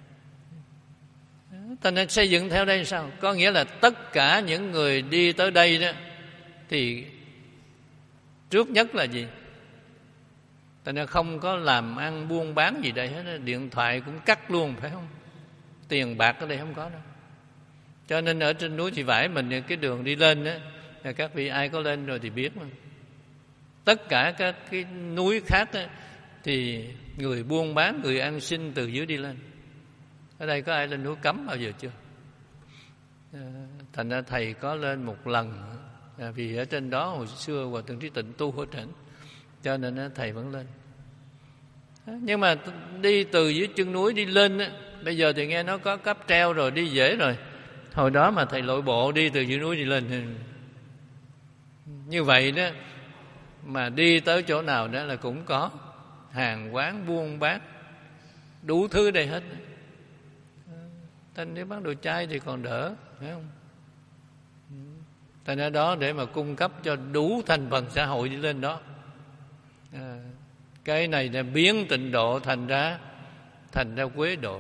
Ta nên xây dựng theo đây sao? Có nghĩa là tất cả những người đi tới đây đó thì Trước nhất là gì? Tại nên không có làm ăn buôn bán gì đây hết, điện thoại cũng cắt luôn, phải không? Tiền bạc ở đây không có đâu. Cho nên ở trên núi Thị Vải mình, cái đường đi lên đó, các vị ai có lên rồi thì biết mà. Tất cả các cái núi khác đó, thì người buôn bán, người ăn xin từ dưới đi lên. Ở đây có ai lên núi Cấm bao giờ chưa? Thành ra thầy có lên một lần, vì ở trên đó hồi xưa Hòa Thượng Trí Tịnh tu ở trển, cho nên thầy vẫn lên. Nhưng mà đi từ dưới chân núi đi lên, bây giờ thì nghe nói có cáp treo rồi, đi dễ rồi. Hồi đó mà thầy lội bộ đi từ dưới núi đi lên như vậy đó, mà đi tới chỗ nào đó là cũng có hàng quán buôn bán đủ thứ đây hết. Thành nếu bán đồ chay thì còn đỡ, phải không? Thành ra đó để mà cung cấp cho đủ thành phần xã hội đi lên đó. À, cái này là biến Tịnh Độ thành ra thành ra Quế Độ.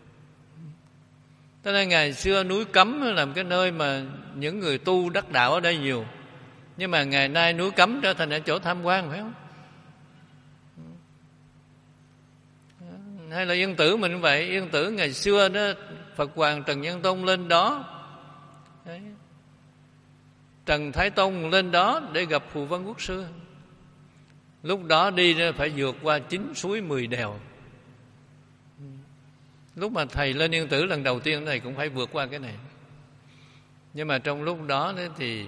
Cho nên ngày xưa núi Cấm là một cái nơi mà những người tu đắc đạo ở đây nhiều. Nhưng mà ngày nay núi Cấm trở thành ở chỗ tham quan, phải không? Hay là Yên Tử mình cũng vậy. Yên Tử ngày xưa đó, Phật Hoàng Trần Nhân Tông lên đó, đấy, Trần Thái Tông lên đó để gặp Phù Vân Quốc Sư. Lúc đó đi phải vượt qua chín suối mười đèo. Lúc mà thầy lên Yên Tử lần đầu tiên thầy cũng phải vượt qua cái này. Nhưng mà trong lúc đó thì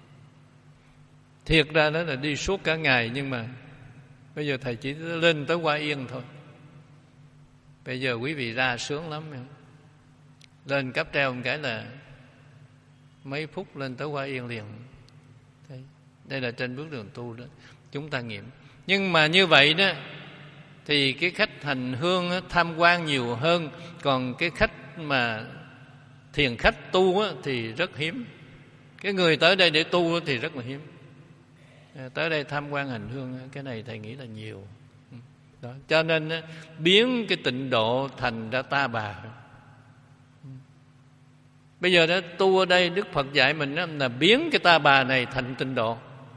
thiệt ra đó là đi suốt cả ngày. Nhưng mà bây giờ thầy chỉ lên tới Hoa Yên thôi. Bây giờ quý vị ra sướng lắm. Lên cáp treo một cái là mấy phút lên tới Hoa Yên liền. Đây là trên bước đường tu đó, chúng ta nghiệm. Nhưng mà như vậy đó thì cái khách hành hương đó, tham quan nhiều hơn. Còn cái khách mà thiền khách tu đó, thì rất hiếm. Cái người tới đây để tu thì rất là hiếm. Tới đây tham quan hành hương, cái này thầy nghĩ là nhiều đó. Cho nên biến cái Tịnh Độ thành ra Ta Bà. Bây giờ đó tu ở đây Đức Phật dạy mình đó, là biến cái Ta Bà này thành Tịnh Độ.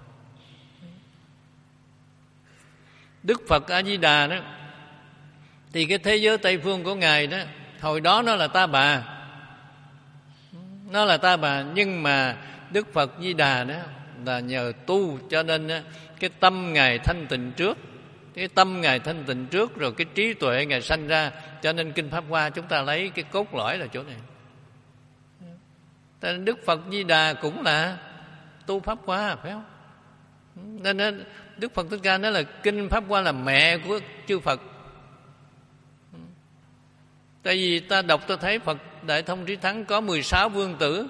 Đức Phật A Di Đà đó thì cái thế giới Tây phương của Ngài đó, hồi đó nó là Ta Bà, nó là Ta Bà. Nhưng mà Đức Phật Di Đà đó là nhờ tu, cho nên đó, cái tâm Ngài thanh tịnh trước, cái tâm Ngài thanh tịnh trước, rồi cái trí tuệ Ngài sanh ra. Cho nên Kinh Pháp Hoa chúng ta lấy cái cốt lõi là chỗ này. Nên Đức Phật Di Đà cũng là tu Pháp Hoa, phải không? Nên Đức Phật Thích Ca nói là Kinh Pháp Hoa là mẹ của chư Phật. Tại vì ta đọc ta thấy Phật Đại Thông Trí Thắng có mười sáu vương tử,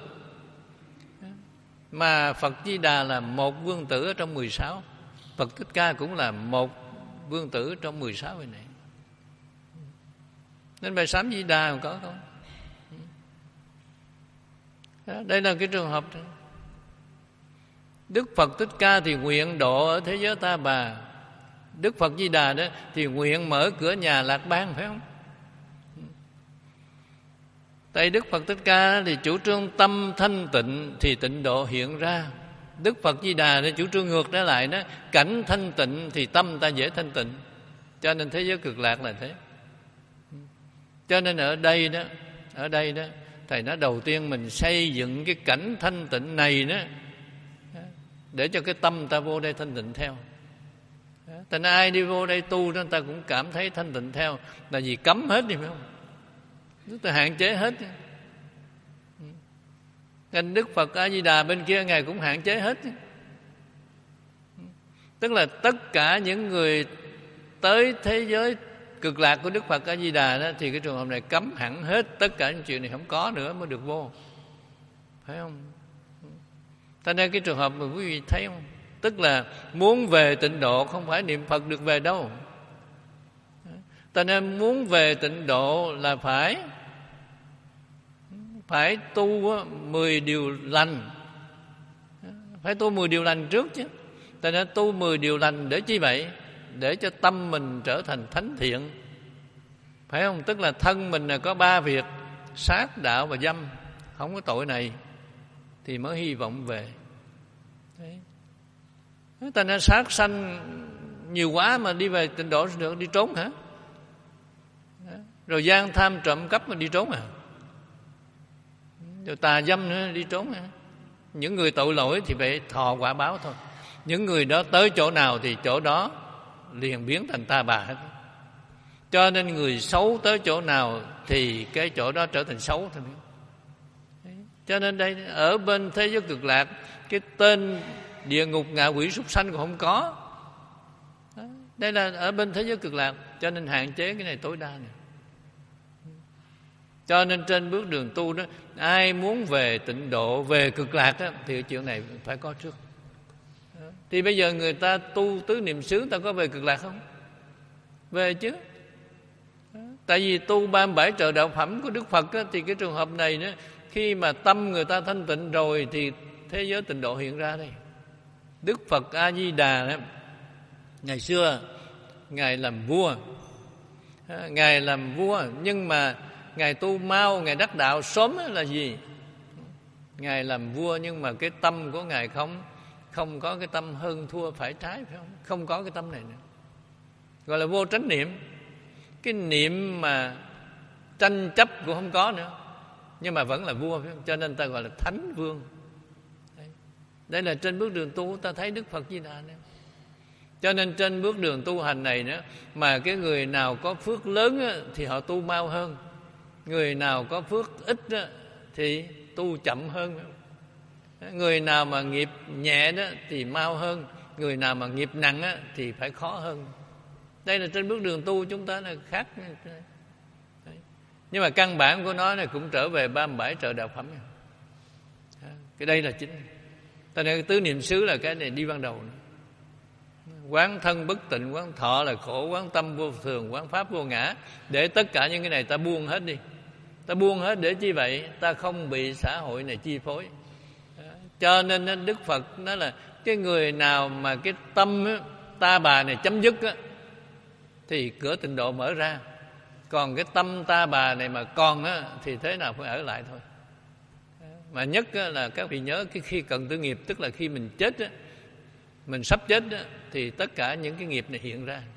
mà Phật Di Đà là một vương tử ở trong mười sáu. Phật Thích Ca cũng là một vương tử trong mười sáu vị này. Nên bài Sám Di Đà còn có không? Đó, đây là cái trường hợp đó. Đức Phật Thích Ca thì nguyện độ ở thế giới Ta Bà. Đức Phật Di Đà đó thì nguyện mở cửa nhà Lạc Bang, phải không? Tại Đức Phật Thích Ca thì chủ trương tâm thanh tịnh thì tịnh độ hiện ra. Đức Phật Di Đà thì chủ trương ngược trở lại đó, cảnh thanh tịnh thì tâm ta dễ thanh tịnh. Cho nên thế giới Cực Lạc là thế. Cho nên ở đây đó, ở đây đó thầy nói đầu tiên mình xây dựng cái cảnh thanh tịnh này đó, để cho cái tâm ta vô đây thanh tịnh theo. Thành ai đi vô đây tu đó, ta cũng cảm thấy thanh tịnh theo. Là vì cấm hết đi, phải không? Chúng ta hạn chế hết. Nên Đức Phật A Di Đà bên kia Ngài cũng hạn chế hết. Tức là tất cả những người tới thế giới Cực Lạc của Đức Phật A Di Đà đó, thì cái trường hợp này cấm hẳn hết. Tất cả những chuyện này không có nữa mới được vô, phải không? Cho nên cái trường hợp mà quý vị thấy không, tức là muốn về tịnh độ không phải niệm Phật được về đâu. Cho nên muốn về tịnh độ là phải phải tu mười điều lành, phải tu mười điều lành trước chứ. Cho nên tu mười điều lành để chi vậy? Để cho tâm mình trở thành thánh thiện, phải không? Tức là thân mình là có ba việc: sát, đạo và dâm. Không có tội này thì mới hy vọng về. Đấy. Ta nên sát sanh nhiều quá mà đi về tịnh độ được, đi trốn hả? Rồi gian tham trộm cắp mà đi trốn à? Rồi tà dâm nữa đi trốn hả? Những người tội lỗi thì phải thọ quả báo thôi. Những người đó tới chỗ nào thì chỗ đó liền biến thành ta bà hết. Cho nên người xấu tới chỗ nào thì cái chỗ đó trở thành xấu thôi. Cho nên đây, ở bên thế giới cực lạc, cái tên địa ngục, ngạ quỷ, súc sanh cũng không có. Đây là ở bên thế giới cực lạc. Cho nên hạn chế cái này tối đa này. Cho nên trên bước đường tu đó, ai muốn về tịnh độ, về cực lạc đó, thì chuyện này phải có trước. Thì bây giờ người ta tu tứ niệm xứ, ta có về cực lạc không? Về chứ. Tại vì tu ba mươi bảy trợ đạo phẩm của Đức Phật đó, thì cái trường hợp này đó, khi mà tâm người ta thanh tịnh rồi thì thế giới tịnh độ hiện ra đây. Đức Phật A Di Đà đó, ngày xưa ngài làm vua, ngài làm vua nhưng mà ngài tu mau, ngài đắc đạo sớm là gì? Ngài làm vua nhưng mà cái tâm của ngài không không có cái tâm hơn thua phải trái, phải không? Không có cái tâm này nữa, gọi là vô tránh niệm. Cái niệm mà tranh chấp cũng không có nữa, nhưng mà vẫn là vua, phải không? Cho nên ta gọi là thánh vương. Đấy, đây là trên bước đường tu ta thấy Đức Phật Di Đà này. Cho nên trên bước đường tu hành này nữa, mà cái người nào có phước lớn á, thì họ tu mau hơn. Người nào có phước ít á, thì tu chậm hơn. Người nào mà nghiệp nhẹ đó thì mau hơn, người nào mà nghiệp nặng á, thì phải khó hơn. Đây là trên bước đường tu chúng ta là khác. Đấy. Nhưng mà căn bản của nó này cũng trở về ba mươi bảy trợ đạo phẩm. Cái đây là chính. Ta nói tứ niệm xứ là cái này đi ban đầu. Quán thân bất tịnh, quán thọ là khổ, quán tâm vô thường, quán pháp vô ngã. Để tất cả những cái này ta buông hết đi. Ta buông hết để chi vậy? Ta không bị xã hội này chi phối. Cho nên Đức Phật nói là cái người nào mà cái tâm á, ta bà này chấm dứt á, thì cửa tịnh độ mở ra. Còn cái tâm ta bà này mà còn á, thì thế nào phải ở lại thôi. Mà nhất á, là các vị nhớ cái khi cận tử nghiệp, tức là khi mình chết á, mình sắp chết á, thì tất cả những cái nghiệp này hiện ra.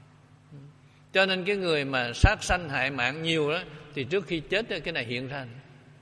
Cho nên cái người mà sát sanh hại mạng nhiều đó, thì trước khi chết á, cái này hiện ra.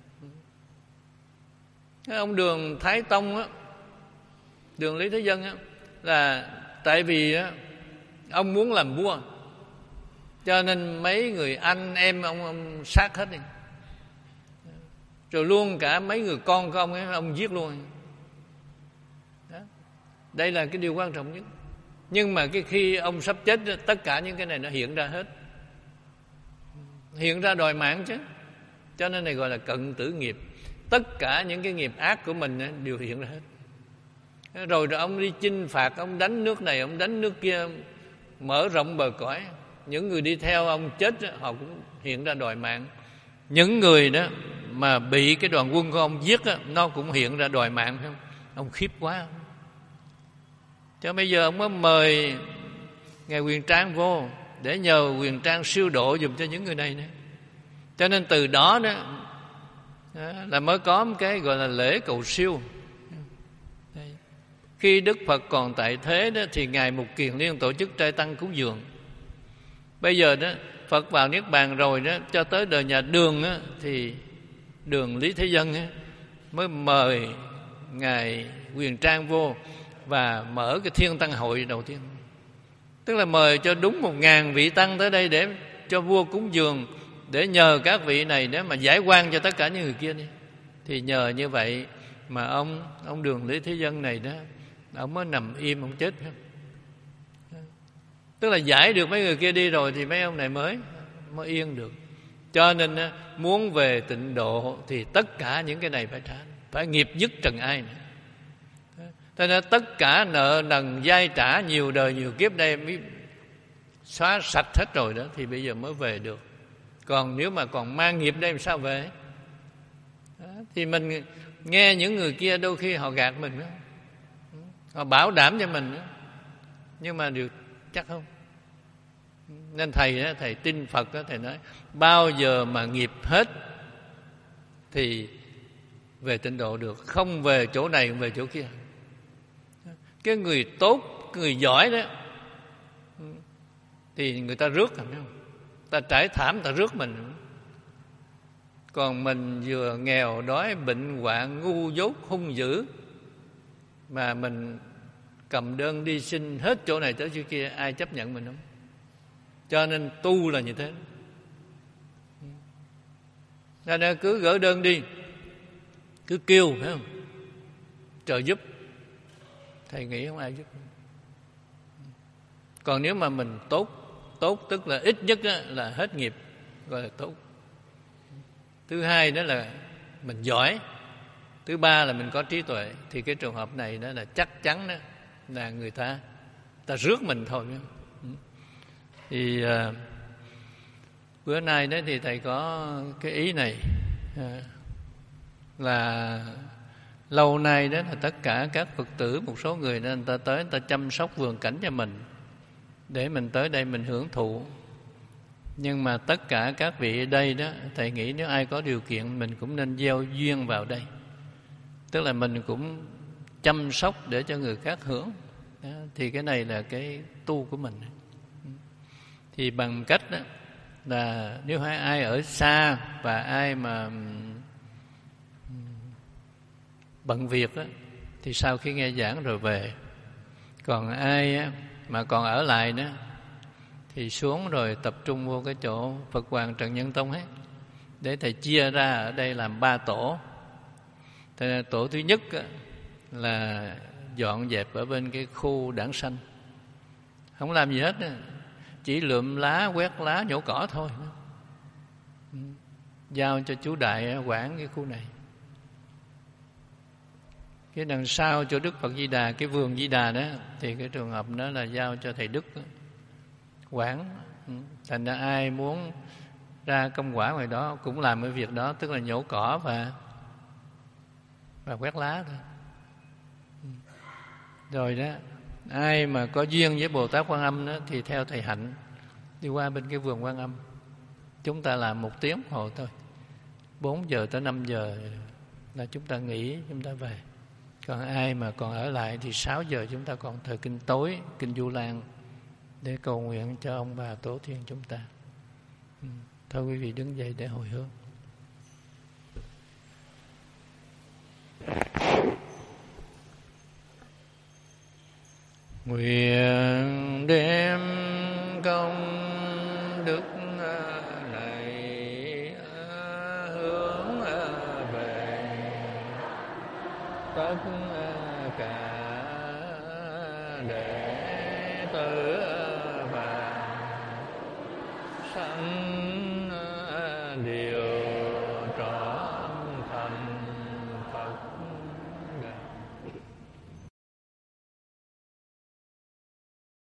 Cái ông Đường Thái Tông á, Đường Lý Thế Dân á, là tại vì á, ông muốn làm vua, cho nên mấy người anh em ông ông sát hết đi, rồi luôn cả mấy người con của ông ấy ông giết luôn. Đó. Đây là cái điều quan trọng nhất. Nhưng mà cái khi ông sắp chết, tất cả những cái này nó hiện ra hết, hiện ra đòi mạng chứ. Cho nên này gọi là cận tử nghiệp. Tất cả những cái nghiệp ác của mình đều hiện ra hết. Rồi rồi ông đi chinh phạt, ông đánh nước này, ông đánh nước kia, mở rộng bờ cõi. Những người đi theo ông chết, họ cũng hiện ra đòi mạng. Những người đó mà bị cái đoàn quân của ông giết, nó cũng hiện ra đòi mạng. Không? Ông khiếp quá. Cho bây giờ ông mới mời Ngài Huyền Trang vô để nhờ Huyền Trang siêu độ dùm cho những người này nữa. Cho nên từ đó đó là mới có một cái gọi là lễ cầu siêu. Đây. Khi Đức Phật còn tại thế đó, thì Ngài Mục Kiền Liên tổ chức trai tăng cúng dường. Bây giờ đó Phật vào Niết Bàn rồi đó, cho tới đời nhà Đường đó, thì Đường Lý Thế Dân đó, mới mời Ngài Huyền Trang vô và mở cái thiên tăng hội đầu tiên. Tức là mời cho đúng một ngàn vị tăng tới đây để cho vua cúng dường, để nhờ các vị này để mà giải oan cho tất cả những người kia đi. Thì nhờ như vậy mà ông ông Đường Lý Thế Dân này đó, ông mới nằm im, ông chết. Tức là giải được mấy người kia đi rồi thì mấy ông này mới mới yên được. Cho nên muốn về tịnh độ thì tất cả những cái này phải trả, phải nghiệp dứt trần ai nữa. Thế nên tất cả nợ nần dai trả nhiều đời nhiều kiếp đây mới xóa sạch hết rồi đó, thì bây giờ mới về được. Còn nếu mà còn mang nghiệp đây làm sao về? Đó, thì mình nghe những người kia đôi khi họ gạt mình đó. Họ bảo đảm cho mình đó. Nhưng mà được chắc không? Nên thầy đó, thầy tin Phật đó, thầy nói bao giờ mà nghiệp hết thì về tịnh độ được, không về chỗ này về chỗ kia. Cái người tốt, người giỏi đó thì người ta rước, phải không? Ta trải thảm, ta rước mình. Còn mình vừa nghèo đói, bệnh hoạn, ngu dốt, hung dữ, mà mình cầm đơn đi xin hết chỗ này tới chỗ kia, ai chấp nhận mình không? Cho nên tu là như thế. Nên cứ gỡ đơn đi, cứ kêu, phải không? Trợ giúp. Thầy nghĩ không ai giúp. Còn nếu mà mình tốt, tốt tức là ít nhất là hết nghiệp, gọi là tốt. Thứ hai đó là mình giỏi. Thứ ba là mình có trí tuệ. Thì cái trường hợp này đó là chắc chắn đó là người ta ta rước mình thôi. Thì à, bữa nay đó thì thầy có cái ý này, à, là lâu nay đó là tất cả các Phật tử, một số người nên người ta tới, người ta chăm sóc vườn cảnh cho mình để mình tới đây mình hưởng thụ. Nhưng mà tất cả các vị ở đây đó, thầy nghĩ nếu ai có điều kiện mình cũng nên gieo duyên vào đây. Tức là mình cũng chăm sóc để cho người khác hưởng đó. Thì cái này là cái tu của mình. Thì bằng cách đó là nếu ai ở xa và ai mà bận việc đó, thì sau khi nghe giảng rồi về. Còn ai mà còn ở lại nữa thì xuống rồi tập trung vô cái chỗ Phật Hoàng Trần Nhân Tông hết. Để thầy chia ra ở đây làm ba tổ. Thế tổ thứ nhất là dọn dẹp ở bên cái khu đảng xanh, không làm gì hết, chỉ lượm lá, quét lá, nhổ cỏ thôi. Giao cho chú Đại quản cái khu này. Cái đằng sau chỗ Đức Phật Di Đà, cái vườn Di Đà đó, thì cái trường hợp đó là giao cho thầy Đức quản. Thành ra ai muốn ra công quả ngoài đó cũng làm cái việc đó, tức là nhổ cỏ và và quét lá thôi. Rồi đó, ai mà có duyên với Bồ Tát Quan Âm đó thì theo thầy Hạnh đi qua bên cái vườn Quan Âm. Chúng ta làm một tiếng hồ thôi, bốn giờ tới năm giờ là chúng ta nghỉ, chúng ta về. Còn ai mà còn ở lại thì sáu giờ chúng ta còn thời kinh tối, kinh Du Lan để cầu nguyện cho ông bà tổ tiên chúng ta. Thôi quý vị đứng dậy để hồi hướng. Nguyện đem công đức này hướng về tất cả đệ tử